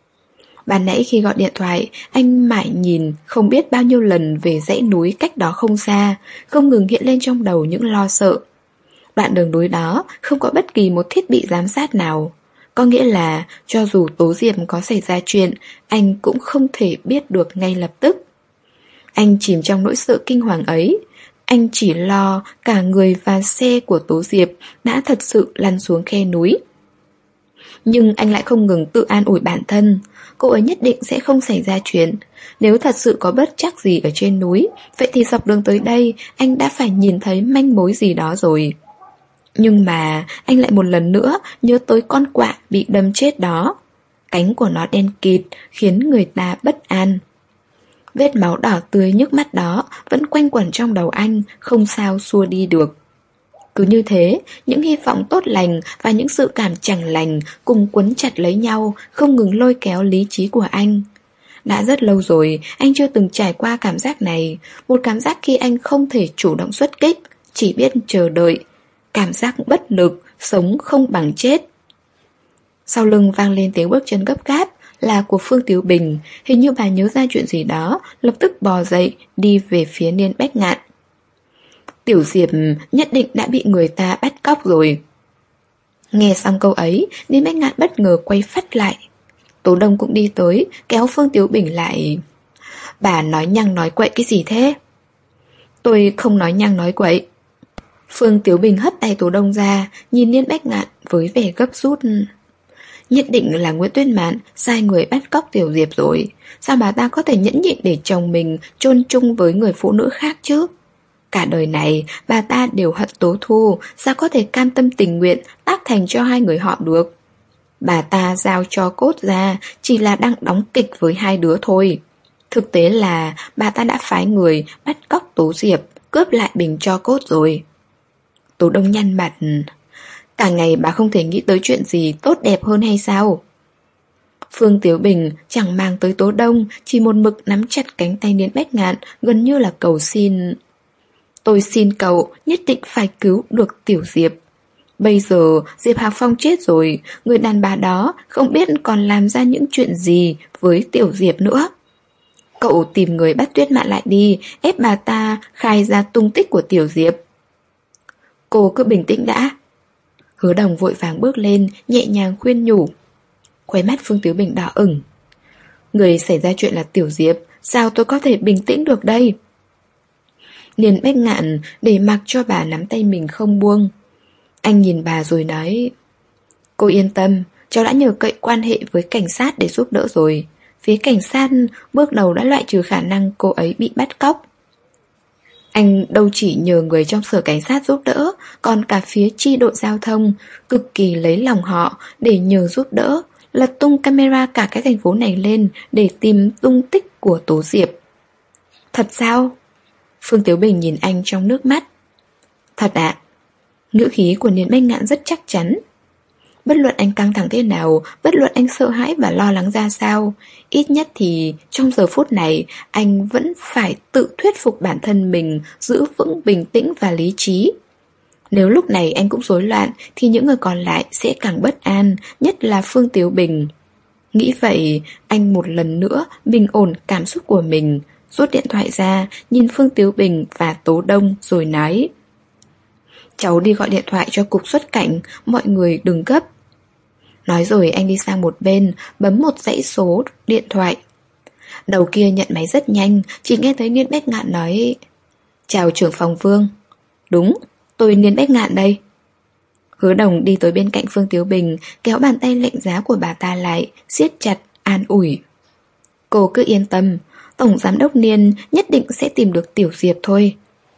Ban nãy khi gọi điện thoại, anh mải nhìn không biết bao nhiêu lần về dãy núi cách đó không xa, không ngừng hiện lên trong đầu những lo sợ. Đoạn đường núi đó không có bất kỳ một thiết bị giám sát nào. Có nghĩa là cho dù Tố Diệp có xảy ra chuyện, anh cũng không thể biết được ngay lập tức. Anh chìm trong nỗi sợ kinh hoàng ấy. Anh chỉ lo cả người và xe của Tố Diệp đã thật sự lăn xuống khe núi. Nhưng anh lại không ngừng tự an ủi bản thân. Cô ấy nhất định sẽ không xảy ra chuyện. Nếu thật sự có bất trắc gì ở trên núi, vậy thì dọc đường tới đây anh đã phải nhìn thấy manh mối gì đó rồi. Nhưng mà anh lại một lần nữa nhớ tới con quạ bị đâm chết đó. Cánh của nó đen kịt khiến người ta bất an. Vết máu đỏ tươi nhức mắt đó vẫn quanh quẩn trong đầu anh, không sao xua đi được. Cứ như thế, những hy vọng tốt lành và những sự cảm chẳng lành cùng quấn chặt lấy nhau, không ngừng lôi kéo lý trí của anh. Đã rất lâu rồi, anh chưa từng trải qua cảm giác này. Một cảm giác khi anh không thể chủ động xuất kích, chỉ biết chờ đợi. Cảm giác bất lực, sống không bằng chết. Sau lưng vang lên tiếng bước chân gấp gáp, là của Phương Tiếu Bình. Hình như bà nhớ ra chuyện gì đó, lập tức bò dậy, đi về phía Niên Bách Ngạn. Tiểu Diệp nhất định đã bị người ta bắt cóc rồi. Nghe xong câu ấy, Niên Bách Ngạn bất ngờ quay phắt lại. Tố Đông cũng đi tới, kéo Phương Tiếu Bình lại. Bà nói nhăng nói quậy cái gì thế? Tôi không nói nhăng nói quậy. Phương Tiếu Bình hất tay Tố Đông ra, nhìn Niên Bách Ngạn với vẻ gấp rút. Nhất định là Nguyễn Tuyết Mạn sai người bắt cóc Tiểu Diệp rồi. Sao bà ta có thể nhẫn nhịn để chồng mình chôn chung với người phụ nữ khác chứ? Cả đời này bà ta đều hận Tố Thu, sao có thể cam tâm tình nguyện tác thành cho hai người họ được? Bà ta giao cho cốt ra chỉ là đang đóng kịch với hai đứa thôi. Thực tế là bà ta đã phái người bắt cóc Tố Diệp, cướp lại bình cho cốt rồi. Tố Đông nhăn mặt. Cả ngày bà không thể nghĩ tới chuyện gì tốt đẹp hơn hay sao? Phương Tiếu Bình chẳng mang tới Tố Đông, chỉ một mực nắm chặt cánh tay Niên Bách Ngạn, gần như là cầu xin. Tôi xin cậu nhất định phải cứu được Tiểu Diệp. Bây giờ Diệp Hạc Phong chết rồi, người đàn bà đó không biết còn làm ra những chuyện gì với Tiểu Diệp nữa. Cậu tìm người bắt Tuyết Mạn lại đi, ép bà ta khai ra tung tích của Tiểu Diệp. Cô cứ bình tĩnh đã. Hứa Đồng vội vàng bước lên, nhẹ nhàng khuyên nhủ. Khóe mắt Phương Tiếu Bình đỏ ửng. Người xảy ra chuyện là Tiểu Diệp, sao tôi có thể bình tĩnh được đây? Niên Bách Ngạn để mặc cho bà nắm tay mình không buông. Anh nhìn bà rồi nói. Cô yên tâm, cháu đã nhờ cậy quan hệ với cảnh sát để giúp đỡ rồi. Phía cảnh sát bước đầu đã loại trừ khả năng cô ấy bị bắt cóc. Anh đâu chỉ nhờ người trong sở cảnh sát giúp đỡ, còn cả phía chi đội giao thông cực kỳ lấy lòng họ để nhờ giúp đỡ, lật tung camera cả cái thành phố này lên để tìm tung tích của Tố Diệp. Thật sao? Phương Tiếu Bình nhìn anh trong nước mắt. Thật ạ. Ngữ khí của Niên Bách Ngạn rất chắc chắn. Bất luận anh căng thẳng thế nào, bất luận anh sợ hãi và lo lắng ra sao, ít nhất thì trong giờ phút này anh vẫn phải tự thuyết phục bản thân mình giữ vững bình tĩnh và lý trí. Nếu lúc này anh cũng rối loạn thì những người còn lại sẽ càng bất an, nhất là Phương Tiếu Bình. Nghĩ vậy, anh một lần nữa bình ổn cảm xúc của mình, rút điện thoại ra, nhìn Phương Tiếu Bình và Tố Đông rồi nói: cháu đi gọi điện thoại cho cục xuất cảnh, mọi người đừng gấp. Nói rồi anh đi sang một bên, bấm một dãy số điện thoại. Đầu kia nhận máy rất nhanh, chỉ nghe thấy Niên Bách Ngạn nói: chào trưởng phòng Vương. Đúng, tôi Niên Bách Ngạn đây. Hứa Đồng đi tới bên cạnh Phương Tiếu Bình, kéo bàn tay lạnh giá của bà ta lại, siết chặt, an ủi: cô cứ yên tâm, Tổng Giám đốc Niên nhất định sẽ tìm được Tiểu Diệp thôi.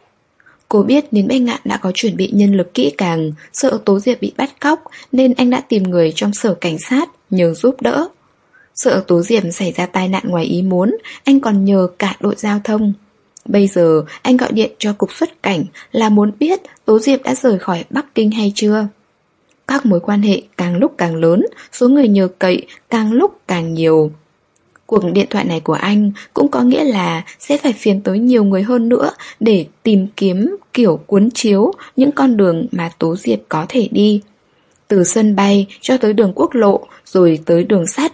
Cô biết Niên Bách Ngạn đã có chuẩn bị nhân lực kỹ càng, sợ Tố Diệp bị bắt cóc nên anh đã tìm người trong sở cảnh sát nhờ giúp đỡ. Sợ Tố Diệp xảy ra tai nạn ngoài ý muốn, anh còn nhờ cả đội giao thông. Bây giờ anh gọi điện cho cục xuất cảnh là muốn biết Tố Diệp đã rời khỏi Bắc Kinh hay chưa. Các mối quan hệ càng lúc càng lớn, số người nhờ cậy càng lúc càng nhiều. Cuộc điện thoại này của anh cũng có nghĩa là sẽ phải phiền tới nhiều người hơn nữa để tìm kiếm kiểu cuốn chiếu những con đường mà Tố Diệp có thể đi. Từ sân bay cho tới đường quốc lộ rồi tới đường sắt.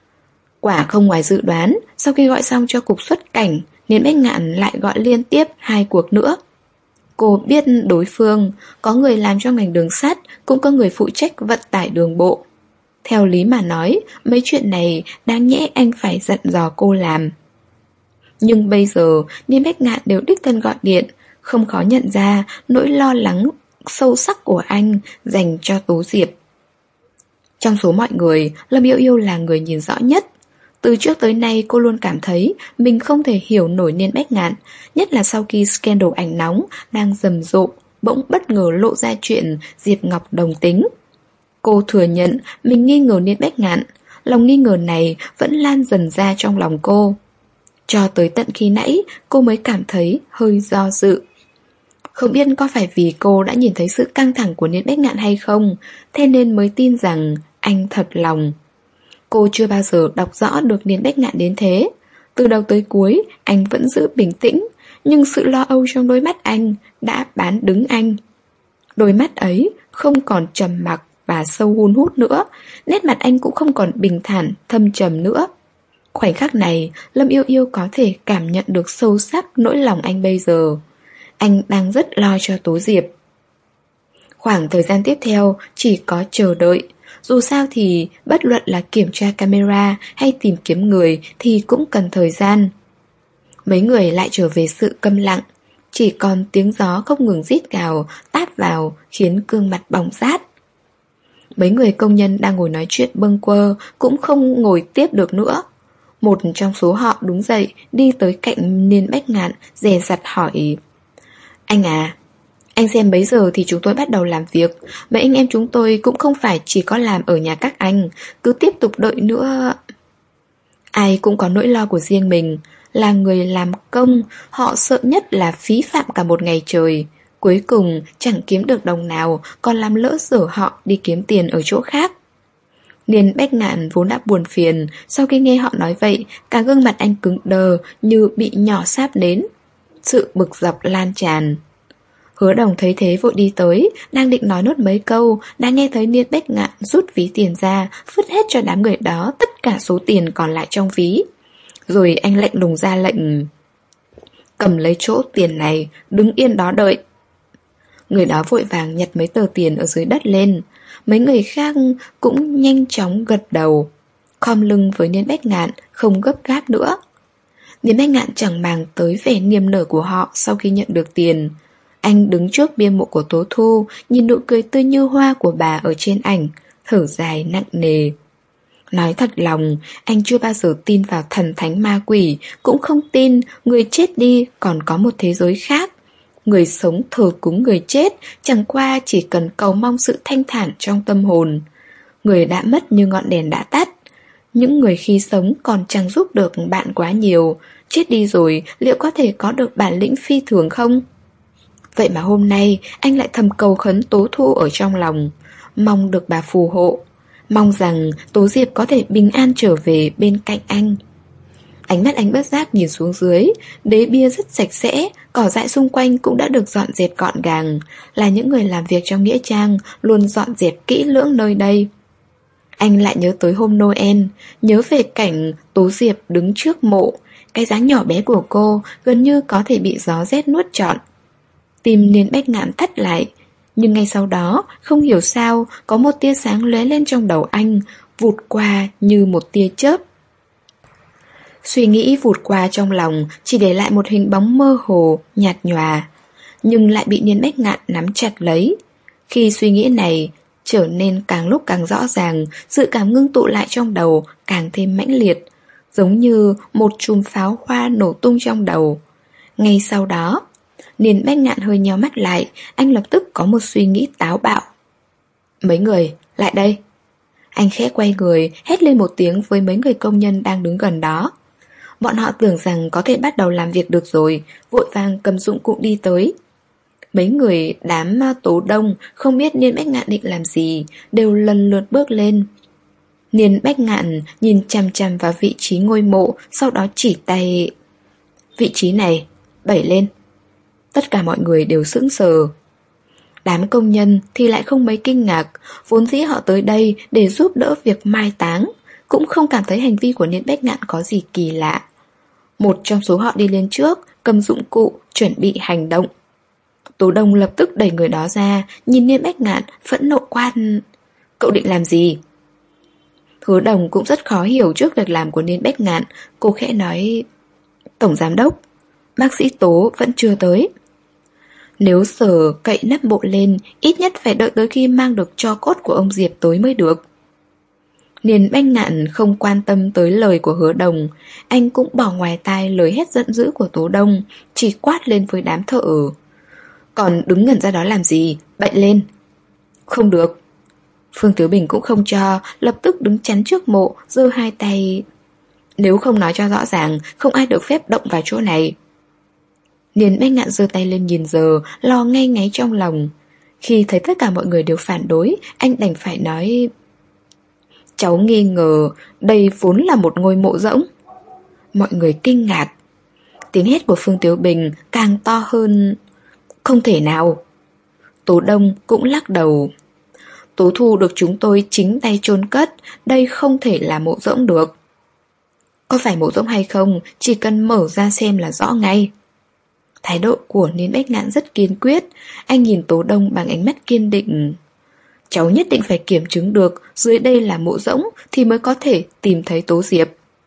Quả không ngoài dự đoán, sau khi gọi xong cho cục xuất cảnh, Niên Bách Ngạn lại gọi liên tiếp hai cuộc nữa. Cô biết đối phương, có người làm cho ngành đường sắt, cũng có người phụ trách vận tải đường bộ. Theo lý mà nói, mấy chuyện này đáng nhẽ anh phải dặn dò cô làm. Nhưng bây giờ, Niên Bách Ngạn đều đích thân gọi điện, không khó nhận ra nỗi lo lắng sâu sắc của anh dành cho Tố Diệp. Trong số mọi người, Lâm Yêu Yêu là người nhìn rõ nhất. Từ trước tới nay cô luôn cảm thấy mình không thể hiểu nổi Niên Bách Ngạn, nhất là sau khi scandal ảnh nóng đang rầm rộ, bỗng bất ngờ lộ ra chuyện Diệp Ngọc đồng tính. Cô thừa nhận mình nghi ngờ Niên Bách Ngạn, lòng nghi ngờ này vẫn lan dần ra trong lòng cô. Cho tới tận khi nãy cô mới cảm thấy hơi do dự. Không biết có phải vì cô đã nhìn thấy sự căng thẳng của Niên Bách Ngạn hay không, thế nên mới tin rằng anh thật lòng. Cô chưa bao giờ đọc rõ được Niên Bách Ngạn đến thế. Từ đầu tới cuối anh vẫn giữ bình tĩnh, nhưng sự lo âu trong đôi mắt anh đã bán đứng anh. Đôi mắt ấy không còn trầm mặc và sâu hun hút nữa, nét mặt anh cũng không còn bình thản, thâm trầm nữa. Khoảnh khắc này, Lâm Yêu Yêu có thể cảm nhận được sâu sắc nỗi lòng anh bây giờ. Anh đang rất lo cho Tố Diệp. Khoảng thời gian tiếp theo chỉ có chờ đợi. Dù sao thì bất luận là kiểm tra camera hay tìm kiếm người thì cũng cần thời gian. Mấy người lại trở về sự câm lặng. Chỉ còn tiếng gió không ngừng rít gào, tát vào khiến gương mặt bỏng rát. Mấy người công nhân đang ngồi nói chuyện bâng quơ cũng không ngồi tiếp được nữa. Một trong số họ đứng dậy, đi tới cạnh Niên Bách Ngạn, dè dặt hỏi: anh à, anh xem bấy giờ thì chúng tôi bắt đầu làm việc. Mấy anh em chúng tôi cũng không phải chỉ có làm ở nhà các anh, cứ tiếp tục đợi nữa. Ai cũng có nỗi lo của riêng mình. Là người làm công, họ sợ nhất là phí phạm cả một ngày trời. Cuối cùng chẳng kiếm được đồng nào, còn làm lỡ dở họ đi kiếm tiền ở chỗ khác. Niên Bách Ngạn vốn đã buồn phiền, sau khi nghe họ nói vậy, cả gương mặt anh cứng đờ như bị nhỏ sáp nến. Sự bực dọc lan tràn. Hứa Đồng thấy thế vội đi tới, đang định nói nốt mấy câu, đã nghe thấy Niên Bách Ngạn rút ví tiền ra, vứt hết cho đám người đó tất cả số tiền còn lại trong ví. Rồi anh lạnh lùng ra lệnh: cầm lấy chỗ tiền này, đứng yên đó đợi. Người đó vội vàng nhặt mấy tờ tiền ở dưới đất lên. Mấy người khác cũng nhanh chóng gật đầu, khom lưng với Niên Bách Ngạn, không gấp gáp nữa. Niên Bách Ngạn chẳng màng tới vẻ niềm nở của họ sau khi nhận được tiền. Anh đứng trước bia mộ của Tố Thu, nhìn nụ cười tươi như hoa của bà ở trên ảnh, thở dài nặng nề. Nói thật lòng, anh chưa bao giờ tin vào thần thánh ma quỷ, cũng không tin người chết đi còn có một thế giới khác. Người sống thờ cúng người chết, chẳng qua chỉ cần cầu mong sự thanh thản trong tâm hồn. Người đã mất như ngọn đèn đã tắt. Những người khi sống còn chẳng giúp được bạn quá nhiều, chết đi rồi liệu có thể có được bản lĩnh phi thường không? Vậy mà hôm nay anh lại thầm cầu khấn Tố Thu ở trong lòng. mong được bà phù hộ, mong rằng Tố Diệp có thể bình an trở về bên cạnh anh. Ánh mắt anh bất giác nhìn xuống dưới, đế bia rất sạch sẽ, cỏ dại xung quanh cũng đã được dọn dẹp gọn gàng, là những người làm việc trong nghĩa trang luôn dọn dẹp kỹ lưỡng nơi đây. Anh lại nhớ tới hôm Noel, nhớ về cảnh Tố Diệp đứng trước mộ, cái dáng nhỏ bé của cô gần như có thể bị gió rét nuốt trọn. Tim Niên Bách Ngạn thắt lại, nhưng ngay sau đó, không hiểu sao, có một tia sáng lóe lên trong đầu anh, vụt qua như một tia chớp. Suy nghĩ vụt qua trong lòng, chỉ để lại một hình bóng mơ hồ, nhạt nhòa, nhưng lại bị Niên Bách Ngạn nắm chặt lấy. Khi suy nghĩ này trở nên càng lúc càng rõ ràng, sự cảm ngưng tụ lại trong đầu càng thêm mãnh liệt, giống như một chùm pháo hoa nổ tung trong đầu. Ngay sau đó, Niên Bách Ngạn hơi nheo mắt lại, anh lập tức có một suy nghĩ táo bạo. Mấy người, lại đây. Anh khẽ quay người, hét lên một tiếng với mấy người công nhân đang đứng gần đó. Bọn họ tưởng rằng có thể bắt đầu làm việc được rồi, vội vàng cầm dụng cụ đi tới. Mấy người đám Tố Đông không biết Niên Bách Ngạn định làm gì, đều lần lượt bước lên. Niên Bách Ngạn nhìn chằm chằm vào vị trí ngôi mộ, sau đó chỉ tay. Vị trí này, đẩy lên. Tất cả mọi người đều sững sờ. Đám công nhân thì lại không mấy kinh ngạc, vốn dĩ họ tới đây để giúp đỡ việc mai táng, cũng không cảm thấy hành vi của Niên Bách Ngạn có gì kỳ lạ. Một trong số họ đi lên trước, cầm dụng cụ, chuẩn bị hành động. Tố Đông lập tức đẩy người đó ra, nhìn Niên Bách Ngạn, phẫn nộ quát. Cậu định làm gì? Hứa Đồng cũng rất khó hiểu trước việc làm của Niên Bách Ngạn, cô khẽ nói. Tổng giám đốc, bác sĩ Tố vẫn chưa tới. Nếu Sở cậy nắp bộ lên, ít nhất phải đợi tới khi mang được tro cốt của ông Diệp tới mới được. Niên Bách Ngạn không quan tâm tới lời của Hứa Đồng, anh cũng bỏ ngoài tai lời hét giận dữ của Tố Đông, chỉ quát lên với đám thợ. Còn đứng ngẩn ra đó làm gì, bệnh lên. Không được. Phương Tiếu Bình cũng không cho, lập tức đứng chắn trước mộ, giơ hai tay. Nếu không nói cho rõ ràng, không ai được phép động vào chỗ này. Niên Bách Ngạn giơ tay lên nhìn giờ, lo ngay ngáy trong lòng. Khi thấy tất cả mọi người đều phản đối, anh đành phải nói. Cháu nghi ngờ đây vốn là một ngôi mộ rỗng. Mọi người kinh ngạc. Tiếng hét của Phương Tiếu Bình càng to hơn. Không thể nào. Tố Đông cũng lắc đầu. Tố Thu được chúng tôi chính tay chôn cất, đây không thể là mộ rỗng được. Có phải mộ rỗng hay không, chỉ cần mở ra xem là rõ ngay. Thái độ của Niên Bách Ngạn rất kiên quyết, anh nhìn Tố Đông bằng ánh mắt kiên định. Cháu nhất định phải kiểm chứng được dưới đây là mộ rỗng thì mới có thể tìm thấy Tố Diệp.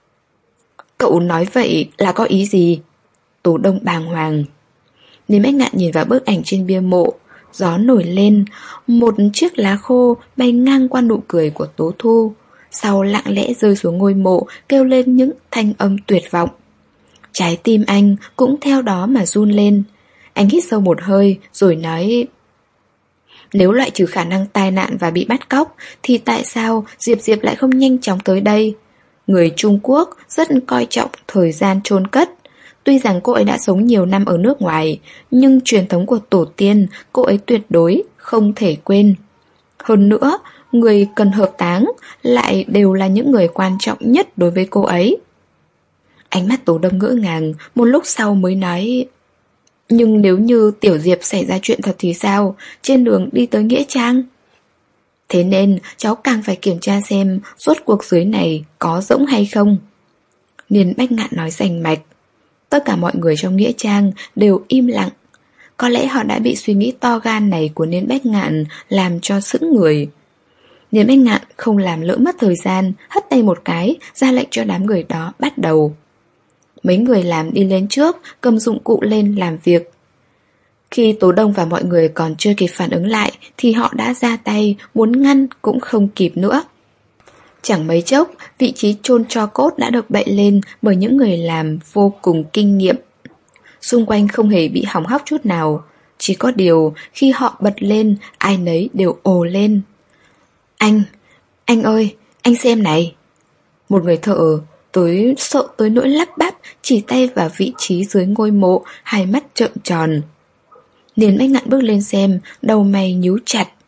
Cậu nói vậy là có ý gì? Tố Đông bàng hoàng. Niên Bách Ngạn nhìn vào bức ảnh trên bia mộ, gió nổi lên, một chiếc lá khô bay ngang qua nụ cười của Tố Thu, sau lặng lẽ rơi xuống ngôi mộ, kêu lên những thanh âm tuyệt vọng. Trái tim anh cũng theo đó mà run lên. Anh hít sâu một hơi rồi nói. Nếu loại trừ khả năng tai nạn và bị bắt cóc, thì tại sao Diệp Diệp lại không nhanh chóng tới đây? Người Trung Quốc rất coi trọng thời gian chôn cất. Tuy rằng cô ấy đã sống nhiều năm ở nước ngoài, nhưng truyền thống của tổ tiên cô ấy tuyệt đối không thể quên. Hơn nữa, người cần hợp táng lại đều là những người quan trọng nhất đối với cô ấy. Ánh mắt Tố Đông ngỡ ngàng, một lúc sau mới nói. Nhưng nếu như Tiểu Diệp xảy ra chuyện thật thì sao, trên đường đi tới Nghĩa Trang? Thế nên cháu càng phải kiểm tra xem rốt cuộc dưới này có rỗng hay không. Niên Bách Ngạn nói rành mạch. Tất cả mọi người trong Nghĩa Trang đều im lặng. Có lẽ họ đã bị suy nghĩ to gan này của Niên Bách Ngạn làm cho sững người. Niên Bách Ngạn không làm lỡ mất thời gian, hất tay một cái, ra lệnh cho đám người đó bắt đầu. Mấy người làm đi lên trước, cầm dụng cụ lên làm việc. Khi Tố Đông và mọi người còn chưa kịp phản ứng lại, thì họ đã ra tay, muốn ngăn cũng không kịp nữa. Chẳng mấy chốc, vị trí chôn tro cốt đã được bậy lên bởi những người làm vô cùng kinh nghiệm. Xung quanh không hề bị hỏng hóc chút nào. Chỉ có điều, khi họ bật lên, ai nấy đều ồ lên. Anh, anh ơi, anh xem này. Một người thợ tới sợ tới nỗi lắp bắp, chỉ tay vào vị trí dưới ngôi mộ, hai mắt trợn tròn. Niên Bách Ngạn bước lên xem, đầu mày nhíu chặt.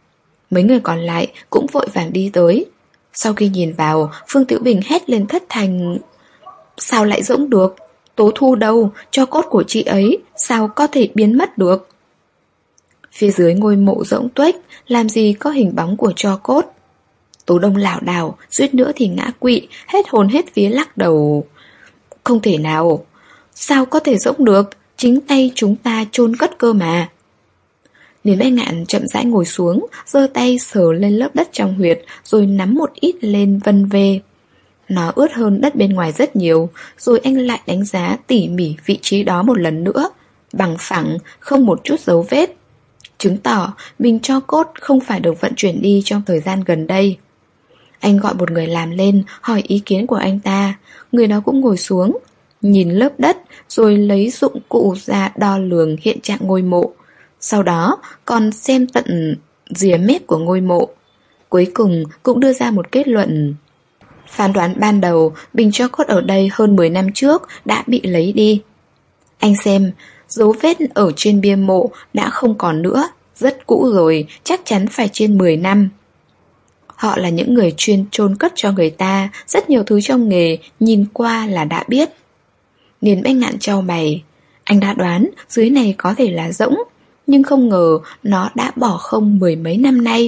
Mấy người còn lại cũng vội vàng đi tới. Sau khi nhìn vào, Phương Tiểu Bình hét lên thất thanh: Sao lại rỗng được? Tố Thu đâu? Tro cốt của chị ấy sao có thể biến mất được? Phía dưới ngôi mộ rỗng tuếch, làm gì có hình bóng của tro cốt. Tố Đông lảo đảo, suýt nữa thì ngã quỵ, hết hồn hết vía lắc đầu. Không thể nào, sao có thể rỗng được? Chính tay chúng ta chôn cất cơ mà. Niến Bách Ngạn chậm rãi ngồi xuống, giơ tay sờ lên lớp đất trong huyệt, rồi nắm một ít lên vân về. Nó ướt hơn đất bên ngoài rất nhiều, rồi anh lại đánh giá tỉ mỉ vị trí đó một lần nữa, bằng phẳng, không một chút dấu vết. Chứng tỏ mình cho cốt không phải được vận chuyển đi trong thời gian gần đây. Anh gọi một người làm lên, hỏi ý kiến của anh ta. Người đó cũng ngồi xuống, nhìn lớp đất, rồi lấy dụng cụ ra đo lường hiện trạng ngôi mộ. Sau đó còn xem tận rìa mép của ngôi mộ. Cuối cùng cũng đưa ra một kết luận. Phán đoán ban đầu, bình tro cốt ở đây hơn mười năm trước đã bị lấy đi. Anh xem, dấu vết ở trên bia mộ đã không còn nữa, rất cũ rồi, chắc chắn phải trên mười năm. Họ là những người chuyên chôn cất cho người ta, rất nhiều thứ trong nghề nhìn qua là đã biết. Niến Bách Ngạn chau mày, anh đã đoán dưới này có thể là rỗng, nhưng không ngờ nó đã bỏ không mười mấy năm nay.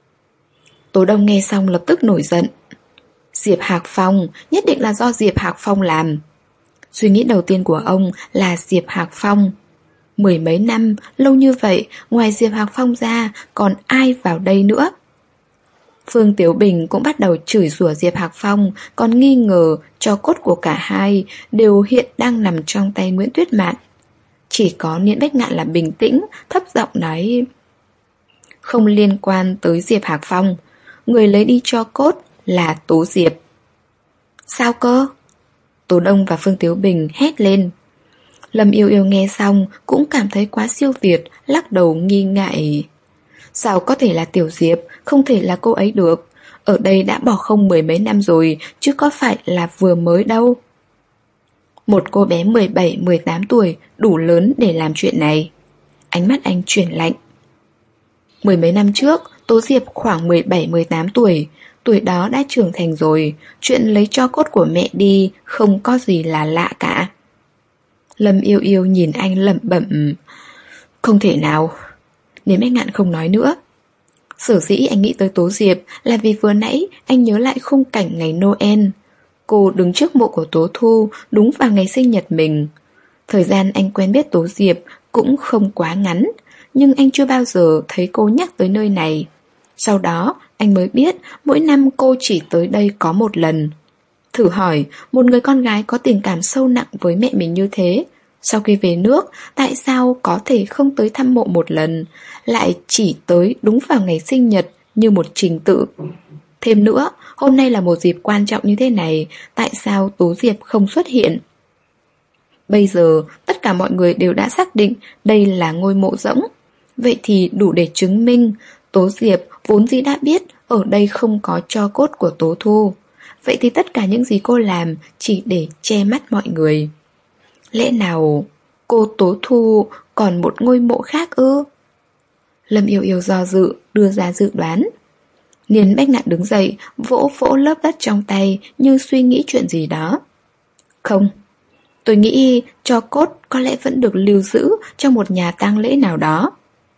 Tố Đông nghe xong lập tức nổi giận. Diệp Hạc Phong, nhất định là do Diệp Hạc Phong làm. Suy nghĩ đầu tiên của ông là Diệp Hạc Phong. Mười mấy năm, lâu như vậy, ngoài Diệp Hạc Phong ra, còn ai vào đây nữa? Phương Tiểu Bình cũng bắt đầu chửi rủa Diệp Hạc Phong, còn nghi ngờ tro cốt của cả hai đều hiện đang nằm trong tay Nguyễn Tuyết Mạn. Chỉ có Niễn Bách Ngạn là bình tĩnh, thấp giọng nói: Không liên quan tới Diệp Hạc Phong, người lấy đi tro cốt là Tố Diệp. Sao cơ? Tố Đông và Phương Tiểu Bình hét lên. Lâm Yêu Yêu nghe xong cũng cảm thấy quá siêu việt, lắc đầu nghi ngại. Sao có thể là Tiểu Diệp, không thể là cô ấy được. Ở đây đã bỏ không mười mấy năm rồi, chứ có phải là vừa mới đâu. Một cô bé mười bảy mười tám tuổi đủ lớn để làm chuyện này. Ánh mắt anh chuyển lạnh. Mười mấy năm trước, Tố Diệp khoảng mười bảy mười tám tuổi. Tuổi đó đã trưởng thành rồi, chuyện lấy tro cốt của mẹ đi không có gì là lạ cả. Lâm Yêu Yêu nhìn anh lẩm bẩm. Không thể nào. Niến Bách Ngạn không nói nữa. Sở dĩ anh nghĩ tới Tố Diệp là vì vừa nãy anh nhớ lại khung cảnh ngày Noel. Cô đứng trước mộ của Tố Thu đúng vào ngày sinh nhật mình. Thời gian anh quen biết Tố Diệp cũng không quá ngắn, nhưng anh chưa bao giờ thấy cô nhắc tới nơi này. Sau đó anh mới biết mỗi năm cô chỉ tới đây có một lần. Thử hỏi, một người con gái có tình cảm sâu nặng với mẹ mình như thế, sau khi về nước, tại sao có thể không tới thăm mộ một lần, lại chỉ tới đúng vào ngày sinh nhật như một trình tự. Thêm nữa, hôm nay là một dịp quan trọng như thế này, tại sao Tố Diệp không xuất hiện? Bây giờ, tất cả mọi người đều đã xác định đây là ngôi mộ rỗng. Vậy thì đủ để chứng minh Tố Diệp vốn dĩ đã biết ở đây không có tro cốt của Tố Thu. Vậy thì tất cả những gì cô làm chỉ để che mắt mọi người. Lẽ nào cô Tố Thu còn một ngôi mộ khác ư? Lâm Yêu Yêu do dự, đưa ra dự đoán. Niến Bách Ngạn đứng dậy, vỗ vỗ lớp đất trong tay như suy nghĩ chuyện gì đó. Không, tôi nghĩ tro cốt có lẽ vẫn được lưu giữ trong một nhà tang lễ nào đó.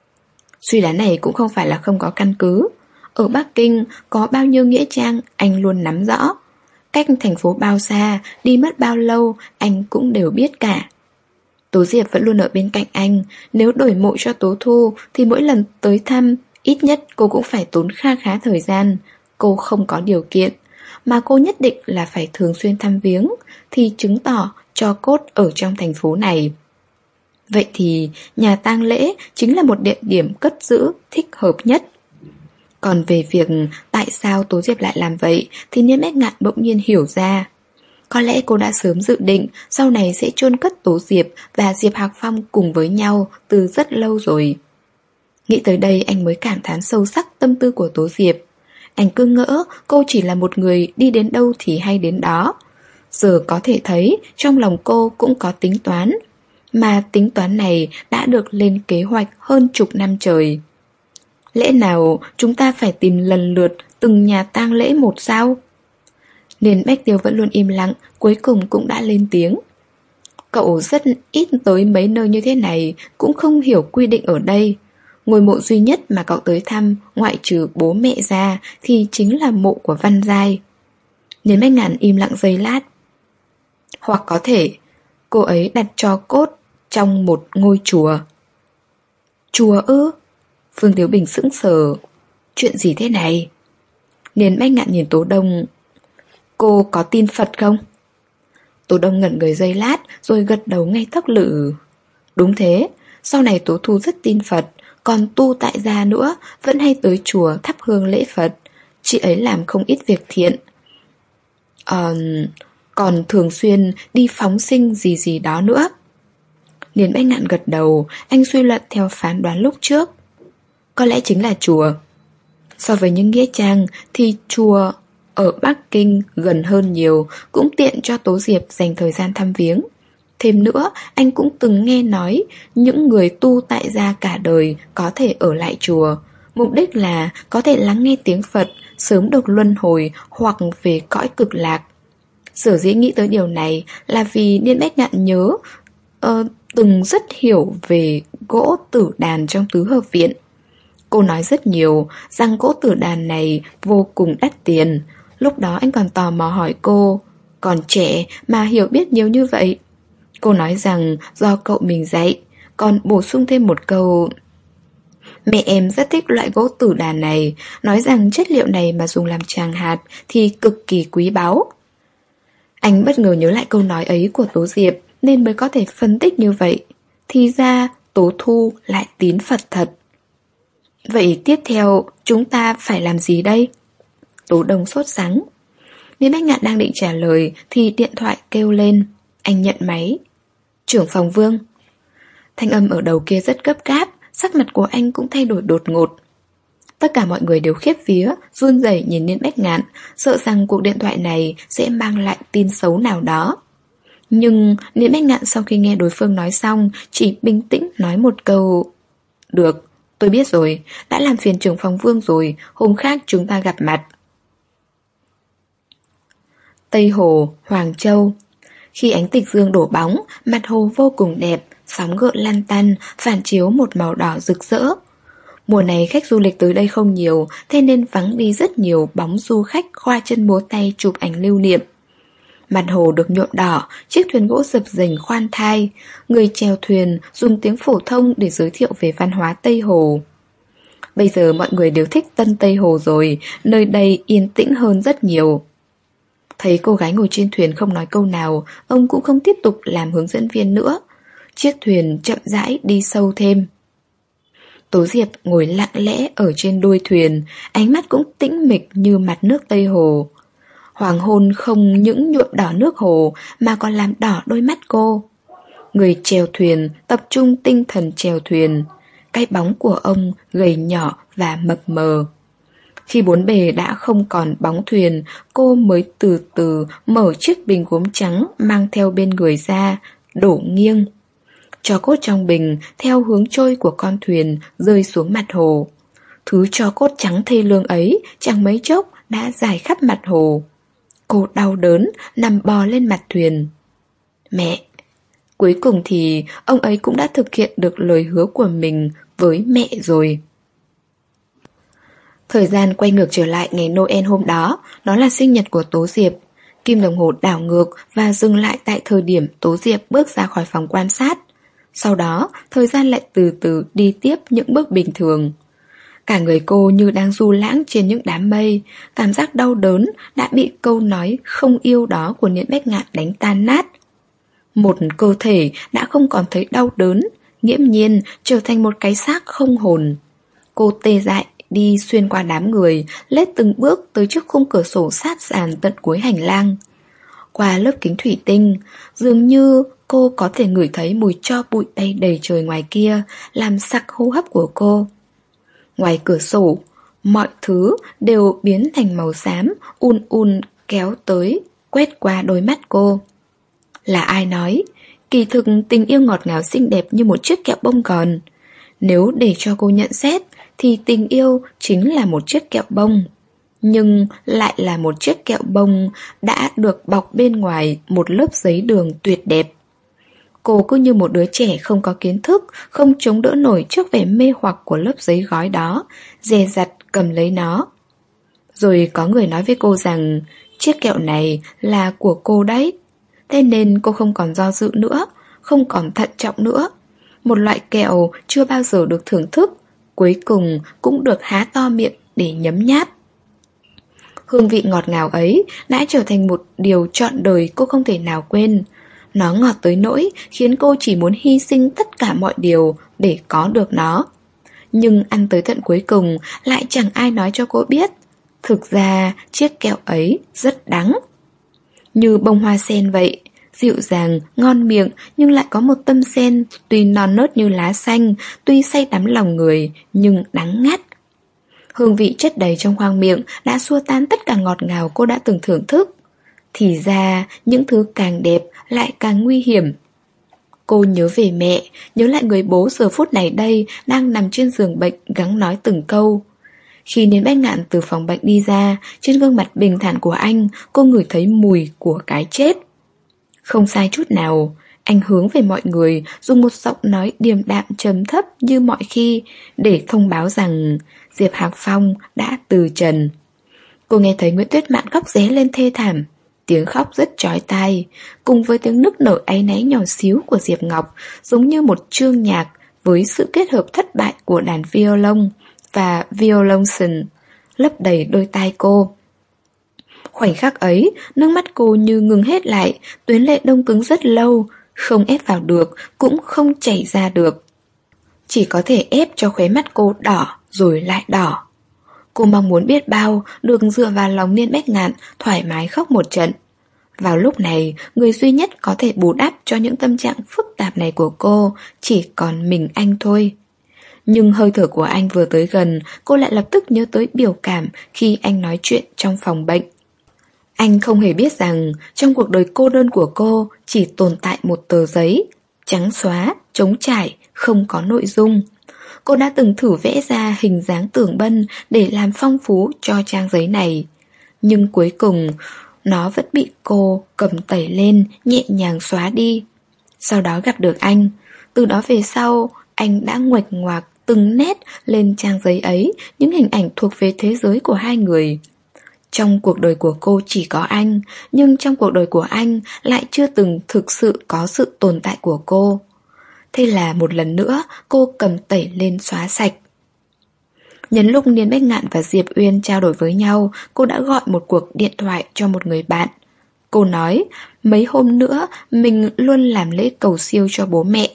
Suy đoán này cũng không phải là không có căn cứ. Ở Bắc Kinh có bao nhiêu nghĩa trang anh luôn nắm rõ. Cách thành phố bao xa, đi mất bao lâu anh cũng đều biết cả. Tố Diệp vẫn luôn ở bên cạnh anh. Nếu đổi mộ cho Tố Thu thì mỗi lần tới thăm, ít nhất cô cũng phải tốn kha khá thời gian. Cô không có điều kiện, mà cô nhất định là phải thường xuyên thăm viếng, thì chứng tỏ tro cốt ở trong thành phố này. Vậy thì nhà tang lễ chính là một địa điểm cất giữ thích hợp nhất. Còn về việc tại sao Tố Diệp lại làm vậy thì Niên Bách Ngạn bỗng nhiên hiểu ra. Có lẽ cô đã sớm dự định sau này sẽ chôn cất Tố Diệp và Diệp Hạc Phong cùng với nhau từ rất lâu rồi. Nghĩ tới đây anh mới cảm thán sâu sắc tâm tư của Tố Diệp. Anh cứ ngỡ cô chỉ là một người đi đến đâu thì hay đến đó. Giờ có thể thấy trong lòng cô cũng có tính toán. Mà tính toán này đã được lên kế hoạch hơn chục năm trời. Lẽ nào chúng ta phải tìm lần lượt từng nhà tang lễ một sao? Nên Bách Tiêu vẫn luôn im lặng, cuối cùng cũng đã lên tiếng. Cậu rất ít tới mấy nơi như thế này, cũng không hiểu quy định ở đây. Ngôi mộ duy nhất mà cậu tới thăm, ngoại trừ bố mẹ ra, thì chính là mộ của Văn Giai. Nên Bách Ngạn im lặng giây lát. Hoặc có thể, cô ấy đặt tro cốt trong một ngôi chùa. Chùa ư? Phương Tiếu Bình sững sờ. Chuyện gì thế này? Nên Bách Ngạn nhìn Tố Đông. Cô có tin Phật không? Tố Đông ngẩn người giây lát rồi gật đầu ngay tóc lự. Đúng thế, sau này Tố Thu rất tin Phật, còn tu tại gia nữa, vẫn hay tới chùa thắp hương lễ Phật. Chị ấy làm không ít việc thiện. Ờ... Còn thường xuyên đi phóng sinh gì gì đó nữa. Điền Bách Ngạn gật đầu, anh suy luận theo phán đoán lúc trước. Có lẽ chính là chùa. So với những nghĩa trang thì chùa ở Bắc Kinh gần hơn nhiều, cũng tiện cho Tố Diệp dành thời gian thăm viếng. Thêm nữa, anh cũng từng nghe nói những người tu tại gia cả đời có thể ở lại chùa. Mục đích là có thể lắng nghe tiếng Phật, sớm được luân hồi hoặc về cõi cực lạc. Sở dĩ nghĩ tới điều này là vì Niên Bách Ngạn nhớ uh, từng rất hiểu về gỗ tử đàn trong tứ hợp viện. Cô nói rất nhiều rằng gỗ tử đàn này vô cùng đắt tiền. Lúc đó anh còn tò mò hỏi cô, còn trẻ mà hiểu biết nhiều như vậy. Cô nói rằng do cậu mình dạy, còn bổ sung thêm một câu. Mẹ em rất thích loại gỗ tử đàn này, nói rằng chất liệu này mà dùng làm tràng hạt thì cực kỳ quý báu. Anh bất ngờ nhớ lại câu nói ấy của Tố Diệp nên mới có thể phân tích như vậy. Thì ra Tố Thu lại tín Phật thật. Vậy tiếp theo chúng ta phải làm gì đây? Tố Đông sốt sắng. Nên Bách Ngạn đang định trả lời thì điện thoại kêu lên. Anh nhận máy. Trưởng phòng Vương. Thanh âm ở đầu kia rất gấp gáp, sắc mặt của anh cũng thay đổi đột ngột. Tất cả mọi người đều khiếp vía, run rẩy nhìn Niên Bách Ngạn, sợ rằng cuộc điện thoại này sẽ mang lại tin xấu nào đó. Nhưng Niên Bách Ngạn sau khi nghe đối phương nói xong, chỉ bình tĩnh nói một câu. Được, tôi biết rồi, đã làm phiền trưởng phòng Vương rồi, hôm khác chúng ta gặp mặt. Tây Hồ, Hoàng Châu. Khi ánh tịch dương đổ bóng, mặt hồ vô cùng đẹp, sóng gợn lăn tăn, phản chiếu một màu đỏ rực rỡ. Mùa này khách du lịch tới đây không nhiều, thế nên vắng đi rất nhiều bóng du khách khoa chân múa tay chụp ảnh lưu niệm. Mặt hồ được nhuộm đỏ, chiếc thuyền gỗ dập dềnh khoan thai, người chèo thuyền dùng tiếng phổ thông để giới thiệu về văn hóa Tây Hồ. Bây giờ mọi người đều thích Tân Tây Hồ rồi, nơi đây yên tĩnh hơn rất nhiều. Thấy cô gái ngồi trên thuyền không nói câu nào, ông cũng không tiếp tục làm hướng dẫn viên nữa. Chiếc thuyền chậm rãi đi sâu thêm. Tố Diệp ngồi lặng lẽ ở trên đuôi thuyền, ánh mắt cũng tĩnh mịch như mặt nước Tây Hồ. Hoàng hôn không những nhuộm đỏ nước hồ mà còn làm đỏ đôi mắt cô. Người chèo thuyền tập trung tinh thần chèo thuyền. Cái bóng của ông gầy nhỏ và mập mờ. Khi bốn bề đã không còn bóng thuyền, cô mới từ từ mở chiếc bình gốm trắng mang theo bên người ra, đổ nghiêng. Tro cốt trong bình theo hướng trôi của con thuyền rơi xuống mặt hồ. Thứ tro cốt trắng thê lương ấy chẳng mấy chốc đã dài khắp mặt hồ. Cô đau đớn nằm bò lên mặt thuyền. Mẹ! Cuối cùng thì ông ấy cũng đã thực hiện được lời hứa của mình với mẹ rồi. Thời gian quay ngược trở lại ngày Noel hôm đó, đó là sinh nhật của Tố Diệp. Kim đồng hồ đảo ngược và dừng lại tại thời điểm Tố Diệp bước ra khỏi phòng quan sát. Sau đó, thời gian lại từ từ đi tiếp những bước bình thường. Cả người cô như đang du lãng trên những đám mây, cảm giác đau đớn đã bị câu nói không yêu đó của Niễn Bách Ngạn đánh tan nát. Một cơ thể đã không còn thấy đau đớn, nghiễm nhiên trở thành một cái xác không hồn. Cô tê dại đi xuyên qua đám người, lết từng bước tới trước khung cửa sổ sát sàn tận cuối hành lang. Qua lớp kính thủy tinh, dường như cô có thể ngửi thấy mùi tro bụi bay đầy trời ngoài kia, làm sặc hô hấp của cô. Ngoài cửa sổ, mọi thứ đều biến thành màu xám, un un kéo tới, quét qua đôi mắt cô. Là ai nói, kỳ thực tình yêu ngọt ngào xinh đẹp như một chiếc kẹo bông gòn. Nếu để cho cô nhận xét, thì tình yêu chính là một chiếc kẹo bông. Nhưng lại là một chiếc kẹo bông đã được bọc bên ngoài một lớp giấy đường tuyệt đẹp. Cô cứ như một đứa trẻ không có kiến thức, không chống đỡ nổi trước vẻ mê hoặc của lớp giấy gói đó, dè dặt cầm lấy nó. Rồi có người nói với cô rằng chiếc kẹo này là của cô đấy. Thế nên cô không còn do dự nữa, không còn thận trọng nữa. Một loại kẹo chưa bao giờ được thưởng thức, cuối cùng cũng được há to miệng để nhấm nháp. Hương vị ngọt ngào ấy đã trở thành một điều trọn đời cô không thể nào quên. Nó ngọt tới nỗi khiến cô chỉ muốn hy sinh tất cả mọi điều để có được nó. Nhưng ăn tới tận cuối cùng lại chẳng ai nói cho cô biết, thực ra chiếc kẹo ấy rất đắng. Như bông hoa sen vậy, dịu dàng, ngon miệng nhưng lại có một tâm sen tuy non nớt như lá xanh, tuy say đắm lòng người nhưng đắng ngắt. Hương vị chất đầy trong khoang miệng đã xua tan tất cả ngọt ngào cô đã từng thưởng thức. Thì ra những thứ càng đẹp lại càng nguy hiểm. Cô nhớ về mẹ, nhớ lại người bố giờ phút này đây đang nằm trên giường bệnh gắng nói từng câu. Khi Niên Bách Ngạn từ phòng bệnh đi ra, trên gương mặt bình thản của anh, cô ngửi thấy mùi của cái chết. Không sai chút nào, anh hướng về mọi người, dùng một giọng nói điềm đạm trầm thấp như mọi khi, để thông báo rằng Diệp Hạc Phong đã từ trần. Cô nghe thấy Nguyễn Tuyết Mạn khóc ré lên thê thảm. Tiếng khóc rất chói tai, cùng với tiếng nức nở áy náy nhỏ xíu của Diệp Ngọc, giống như một chương nhạc với sự kết hợp thất bại của đàn violon và violoncel, lấp đầy đôi tai cô. Khoảnh khắc ấy, nước mắt cô như ngừng hết lại, tuyến lệ đông cứng rất lâu, không ép vào được, cũng không chảy ra được. Chỉ có thể ép cho khóe mắt cô đỏ rồi lại đỏ. Cô mong muốn biết bao được dựa vào lòng Niên Bách Ngạn thoải mái khóc một trận. Vào lúc này, người duy nhất có thể bù đắp cho những tâm trạng phức tạp này của cô chỉ còn mình anh thôi. Nhưng hơi thở của anh vừa tới gần, cô lại lập tức nhớ tới biểu cảm khi anh nói chuyện trong phòng bệnh. Anh không hề biết rằng trong cuộc đời cô đơn của cô chỉ tồn tại một tờ giấy, trắng xóa, trống trải, không có nội dung. Cô đã từng thử vẽ ra hình dáng tưởng bân để làm phong phú cho trang giấy này. Nhưng cuối cùng, nó vẫn bị cô cầm tẩy lên, nhẹ nhàng xóa đi. Sau đó gặp được anh. Từ đó về sau, anh đã nguệch ngoạc từng nét lên trang giấy ấy, những hình ảnh thuộc về thế giới của hai người. Trong cuộc đời của cô chỉ có anh, nhưng trong cuộc đời của anh lại chưa từng thực sự có sự tồn tại của cô. Thế là một lần nữa cô cầm tẩy lên xóa sạch. Nhân lúc Niên Bách Ngạn và Diệp Uyên trao đổi với nhau, cô đã gọi một cuộc điện thoại cho một người bạn. Cô nói, mấy hôm nữa mình luôn làm lễ cầu siêu cho bố mẹ.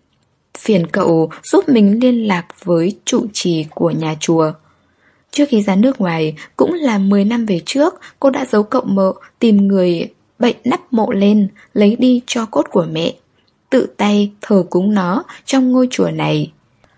Phiền cậu giúp mình liên lạc với trụ trì của nhà chùa. Trước khi ra nước ngoài, cũng là mười năm về trước, cô đã giấu cậu mợ tìm người bệnh nắp mộ lên, lấy đi tro cốt của mẹ, tự tay thờ cúng nó trong ngôi chùa này.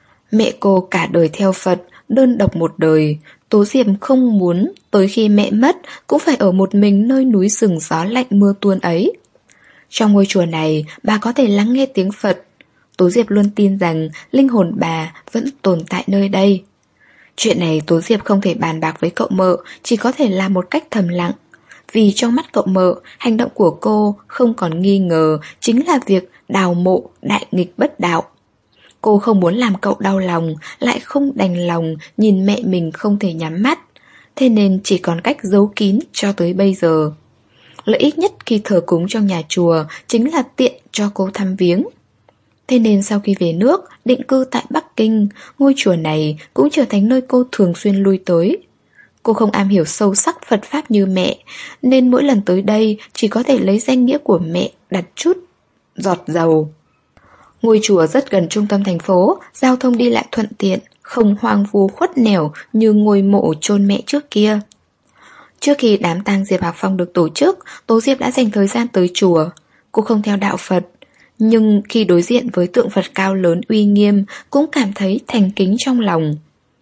Mẹ cô cả đời theo Phật, đơn độc một đời. Tố Diệp không muốn tới khi mẹ mất cũng phải ở một mình nơi núi rừng gió lạnh mưa tuôn ấy. Trong ngôi chùa này, bà có thể lắng nghe tiếng Phật. Tố Diệp luôn tin rằng linh hồn bà vẫn tồn tại nơi đây. Chuyện này Tố Diệp không thể bàn bạc với cậu mợ, chỉ có thể làm một cách thầm lặng. Vì trong mắt cậu mợ, hành động của cô không còn nghi ngờ chính là việc đào mộ đại nghịch bất đạo. Cô không muốn làm cậu đau lòng, lại không đành lòng nhìn mẹ mình không thể nhắm mắt. Thế nên chỉ còn cách giấu kín cho tới bây giờ. Lợi ích nhất khi thờ cúng trong nhà chùa chính là tiện cho cô thăm viếng. Thế nên sau khi về nước, định cư tại Bắc Kinh, ngôi chùa này cũng trở thành nơi cô thường xuyên lui tới. Cô không am hiểu sâu sắc Phật Pháp như mẹ, nên mỗi lần tới đây chỉ có thể lấy danh nghĩa của mẹ đặt chút giọt dầu. Ngôi chùa rất gần trung tâm thành phố, giao thông đi lại thuận tiện, không hoang vu khuất nẻo như ngôi mộ chôn mẹ trước kia. Trước khi đám tang Diệp Hạc Phong được tổ chức, Tố Diệp đã dành thời gian tới chùa. Cô không theo đạo Phật, nhưng khi đối diện với tượng Phật cao lớn uy nghiêm cũng cảm thấy thành kính trong lòng.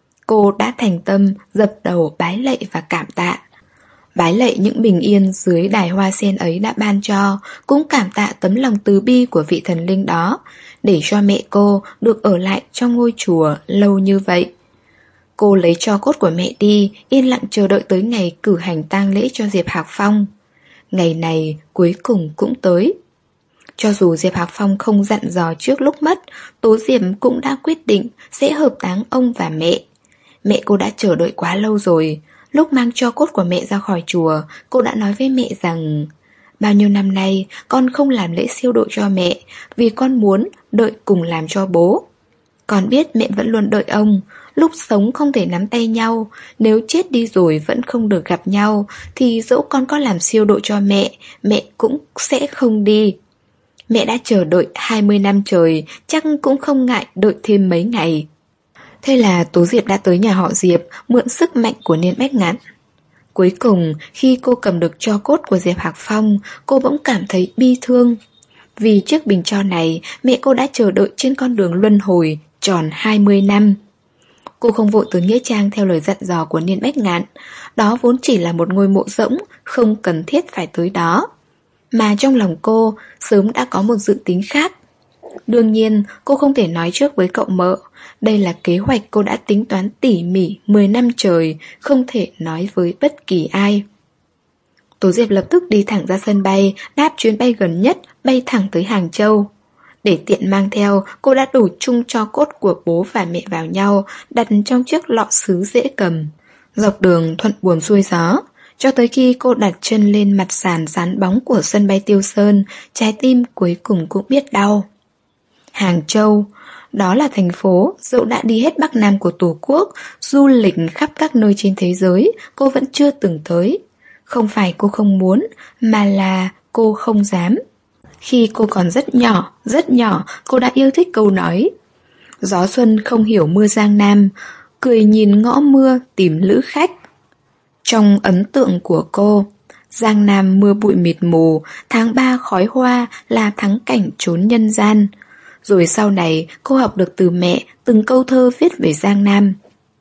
Cô đã thành tâm dập đầu bái lạy và cảm tạ. Bái lạy những bình yên dưới đài hoa sen ấy đã ban cho, cũng cảm tạ tấm lòng từ bi của vị thần linh đó, để cho mẹ cô được ở lại trong ngôi chùa lâu như vậy. Cô lấy tro cốt của mẹ đi, yên lặng chờ đợi tới ngày cử hành tang lễ cho Diệp Hạc Phong. Ngày này cuối cùng cũng tới. Cho dù Diệp Hạc Phong không dặn dò trước lúc mất, Tố Diệp cũng đã quyết định sẽ hợp táng ông và mẹ. Mẹ cô đã chờ đợi quá lâu rồi. Lúc mang tro cốt của mẹ ra khỏi chùa, cô đã nói với mẹ rằng bao nhiêu năm nay con không làm lễ siêu độ cho mẹ vì con muốn đợi cùng làm cho bố. Con biết mẹ vẫn luôn đợi ông. Lúc sống không thể nắm tay nhau, nếu chết đi rồi vẫn không được gặp nhau thì dẫu con có làm siêu độ cho mẹ, mẹ cũng sẽ không đi. Mẹ đã chờ đợi hai mươi năm trời, chắc cũng không ngại đợi thêm mấy ngày. Thế là Tố Diệp đã tới nhà họ Diệp, mượn sức mạnh của Niên Bách Ngạn. Cuối cùng, khi cô cầm được tro cốt của Diệp Hạc Phong, cô bỗng cảm thấy bi thương. Vì chiếc bình tro này, mẹ cô đã chờ đợi trên con đường luân hồi tròn hai mươi năm. Cô không vội tới nghĩa trang theo lời dặn dò của Niên Bách Ngạn. Đó vốn chỉ là một ngôi mộ rỗng, không cần thiết phải tới đó. Mà trong lòng cô sớm đã có một dự tính khác. Đương nhiên cô không thể nói trước với cậu mợ. Đây là kế hoạch cô đã tính toán tỉ mỉ mười năm trời, không thể nói với bất kỳ ai. Tố Diệp lập tức đi thẳng ra sân bay, đáp chuyến bay gần nhất, bay thẳng tới Hàng Châu. Để tiện mang theo, cô đã đổ chung tro cốt của bố và mẹ vào nhau, đặt trong chiếc lọ sứ dễ cầm. Dọc đường thuận buồm xuôi gió, cho tới khi cô đặt chân lên mặt sàn rán bóng của sân bay Tiêu Sơn, trái tim cuối cùng cũng biết đau. Hàng Châu, đó là thành phố dẫu đã đi hết Bắc Nam của Tổ quốc, du lịch khắp các nơi trên thế giới, cô vẫn chưa từng tới. Không phải cô không muốn, mà là cô không dám. Khi cô còn rất nhỏ, rất nhỏ, cô đã yêu thích câu nói gió xuân không hiểu mưa Giang Nam, cười nhìn ngõ mưa tìm lữ khách. Trong ấn tượng của cô, Giang Nam mưa bụi mịt mù, tháng ba khói hoa là thắng cảnh trốn nhân gian. Rồi sau này cô học được từ mẹ từng câu thơ viết về Giang Nam.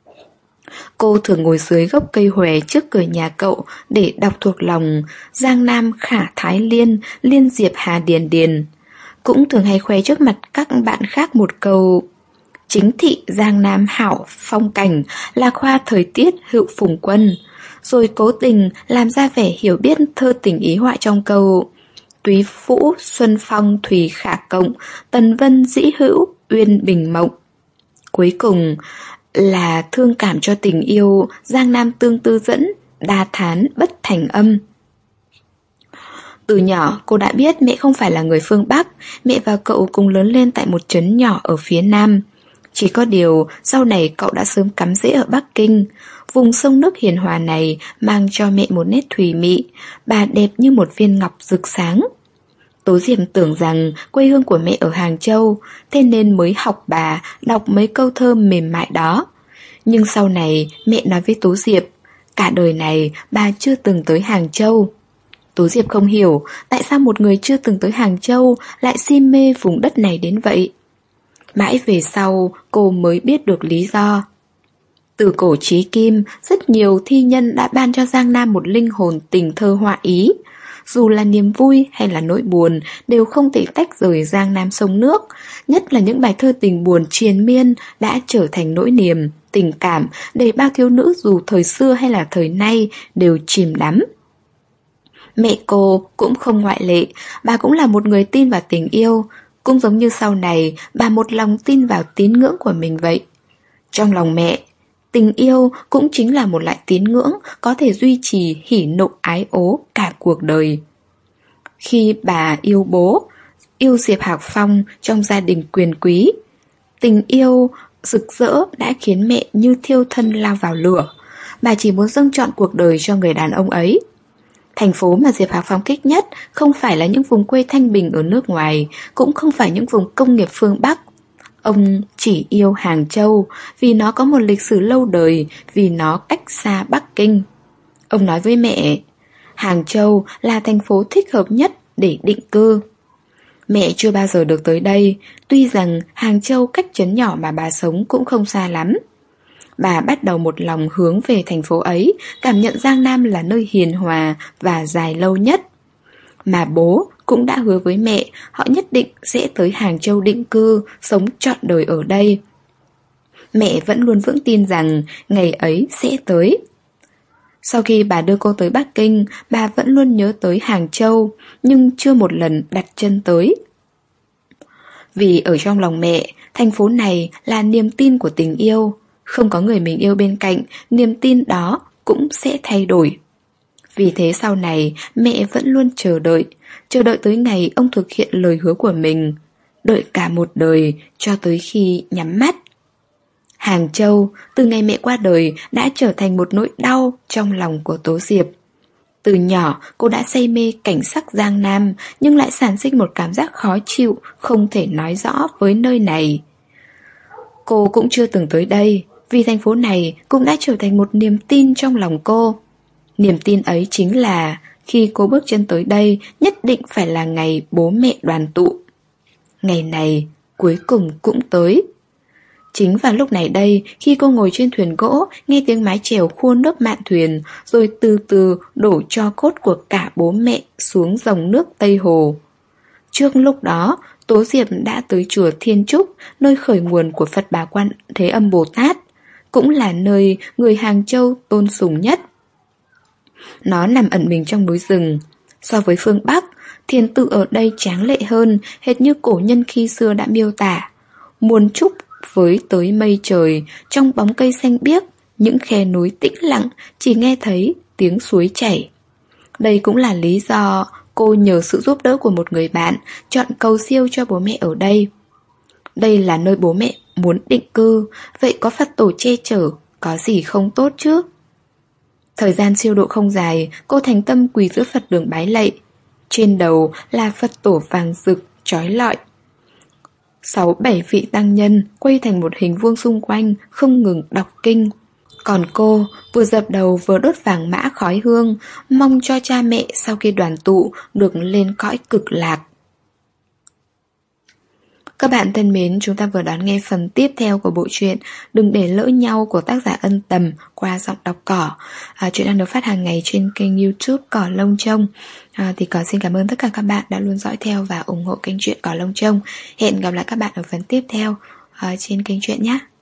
Cô thường ngồi dưới gốc cây hòe trước cửa nhà cậu để đọc thuộc lòng Giang Nam khả Thái Liên, Liên Diệp Hà Điền Điền. Cũng thường hay khoe trước mặt các bạn khác một câu chính thị Giang Nam hảo phong cảnh, lạc hoa thời tiết hữu phùng quân. Rồi cố tình làm ra vẻ hiểu biết thơ tình ý họa trong câu túy phũ xuân phong thủy khả cộng, tần vân dĩ hữu uyên bình mộng. Cuối cùng là thương cảm cho tình yêu, Giang Nam tương tư dẫn, đa thán bất thành âm. Từ nhỏ cô đã biết mẹ không phải là người phương Bắc, mẹ và cậu cùng lớn lên tại một trấn nhỏ ở phía Nam. Chỉ có điều sau này cậu đã sớm cắm rễ ở Bắc Kinh. Vùng sông nước hiền hòa này mang cho mẹ một nét thùy mị, bà đẹp như một viên ngọc rực sáng. Tố Diệp tưởng rằng quê hương của mẹ ở Hàng Châu, thế nên mới học bà đọc mấy câu thơ mềm mại đó. Nhưng sau này mẹ nói với Tố Diệp, cả đời này bà chưa từng tới Hàng Châu. Tố Diệp không hiểu tại sao một người chưa từng tới Hàng Châu lại si mê vùng đất này đến vậy. Mãi về sau cô mới biết được lý do. Từ cổ chí kim, rất nhiều thi nhân đã ban cho Giang Nam một linh hồn tình thơ họa ý. Dù là niềm vui hay là nỗi buồn đều không thể tách rời Giang Nam sông nước. Nhất là những bài thơ tình buồn triền miên đã trở thành nỗi niềm, tình cảm để bao thiếu nữ dù thời xưa hay là thời nay đều chìm đắm. Mẹ cô cũng không ngoại lệ, bà cũng là một người tin vào tình yêu. Cũng giống như sau này bà một lòng tin vào tín ngưỡng của mình vậy. Trong lòng mẹ, tình yêu cũng chính là một loại tín ngưỡng có thể duy trì hỉ nộ ái ố cả cuộc đời. Khi bà yêu bố, yêu Diệp Hạc Phong trong gia đình quyền quý, tình yêu rực rỡ đã khiến mẹ như thiêu thân lao vào lửa. Bà chỉ muốn dâng trọn cuộc đời cho người đàn ông ấy. Thành phố mà Diệp Hạc Phong thích nhất không phải là những vùng quê thanh bình ở nước ngoài, cũng không phải những vùng công nghiệp phương Bắc. Ông chỉ yêu Hàng Châu vì nó có một lịch sử lâu đời, vì nó cách xa Bắc Kinh. Ông nói với mẹ, Hàng Châu là thành phố thích hợp nhất để định cư. Mẹ chưa bao giờ được tới đây, tuy rằng Hàng Châu cách trấn nhỏ mà bà sống cũng không xa lắm. Bà bắt đầu một lòng hướng về thành phố ấy, cảm nhận Giang Nam là nơi hiền hòa và dài lâu nhất. Mà bố cũng đã hứa với mẹ họ nhất định sẽ tới Hàng Châu định cư, sống trọn đời ở đây. mẹ vẫn luôn vững tin rằng ngày ấy sẽ tới. Sau khi bà đưa cô tới Bắc Kinh, bà vẫn luôn nhớ tới Hàng Châu, nhưng chưa một lần đặt chân tới. Vì ở trong lòng mẹ, thành phố này là niềm tin của tình yêu. Không có người mình yêu bên cạnh, niềm tin đó cũng sẽ thay đổi. Vì thế sau này, mẹ vẫn luôn chờ đợi, chờ đợi tới ngày ông thực hiện lời hứa của mình. Đợi cả một đời, cho tới khi nhắm mắt. Hàng Châu, từ ngày mẹ qua đời, đã trở thành một nỗi đau trong lòng của Tố Diệp. Từ nhỏ, cô đã say mê cảnh sắc Giang Nam, nhưng lại sản sinh một cảm giác khó chịu, không thể nói rõ với nơi này. Cô cũng chưa từng tới đây, vì thành phố này cũng đã trở thành một niềm tin trong lòng cô. Niềm tin ấy chính là, khi cô bước chân tới đây, nhất định phải là ngày bố mẹ đoàn tụ. Ngày này, cuối cùng cũng tới. Chính vào lúc này đây, khi cô ngồi trên thuyền gỗ, nghe tiếng mái chèo khua nước mạn thuyền, rồi từ từ đổ tro cốt của cả bố mẹ xuống dòng nước Tây Hồ. Trước lúc đó, Tố Diệp đã tới chùa Thiên Trúc, nơi khởi nguồn của Phật Bà Quan Thế Âm Bồ Tát, cũng là nơi người Hàng Châu tôn sùng nhất. Nó nằm ẩn mình trong núi rừng. So với phương Bắc, thiền tự ở đây tráng lệ hơn, hệt như cổ nhân khi xưa đã miêu tả. Muôn trúc với tới mây trời, trong bóng cây xanh biếc, những khe núi tĩnh lặng, chỉ nghe thấy tiếng suối chảy. Đây cũng là lý do cô nhờ sự giúp đỡ của một người bạn, chọn cầu siêu cho bố mẹ ở đây. Đây là nơi bố mẹ muốn định cư, vậy có Phật tổ che chở, có gì không tốt chứ? Thời gian siêu độ không dài, cô thành tâm quỳ giữa Phật đường bái lạy. Trên đầu là Phật tổ vàng rực, chói lọi. Sáu bảy vị tăng nhân quay thành một hình vuông xung quanh, không ngừng đọc kinh. Còn cô vừa dập đầu vừa đốt vàng mã khói hương, mong cho cha mẹ sau khi đoàn tụ được lên cõi cực lạc. Các bạn thân mến, chúng ta vừa đón nghe phần tiếp theo của bộ truyện Đừng để lỡ nhau của tác giả Ân Tầm qua giọng đọc Cỏ. à, Chuyện đang được phát hàng ngày trên kênh YouTube Cỏ Lông Trông. à, Thì Cỏ xin cảm ơn tất cả các bạn đã luôn dõi theo và ủng hộ kênh truyện Cỏ Lông Trông. Hẹn gặp lại các bạn ở phần tiếp theo à, trên kênh truyện nhé.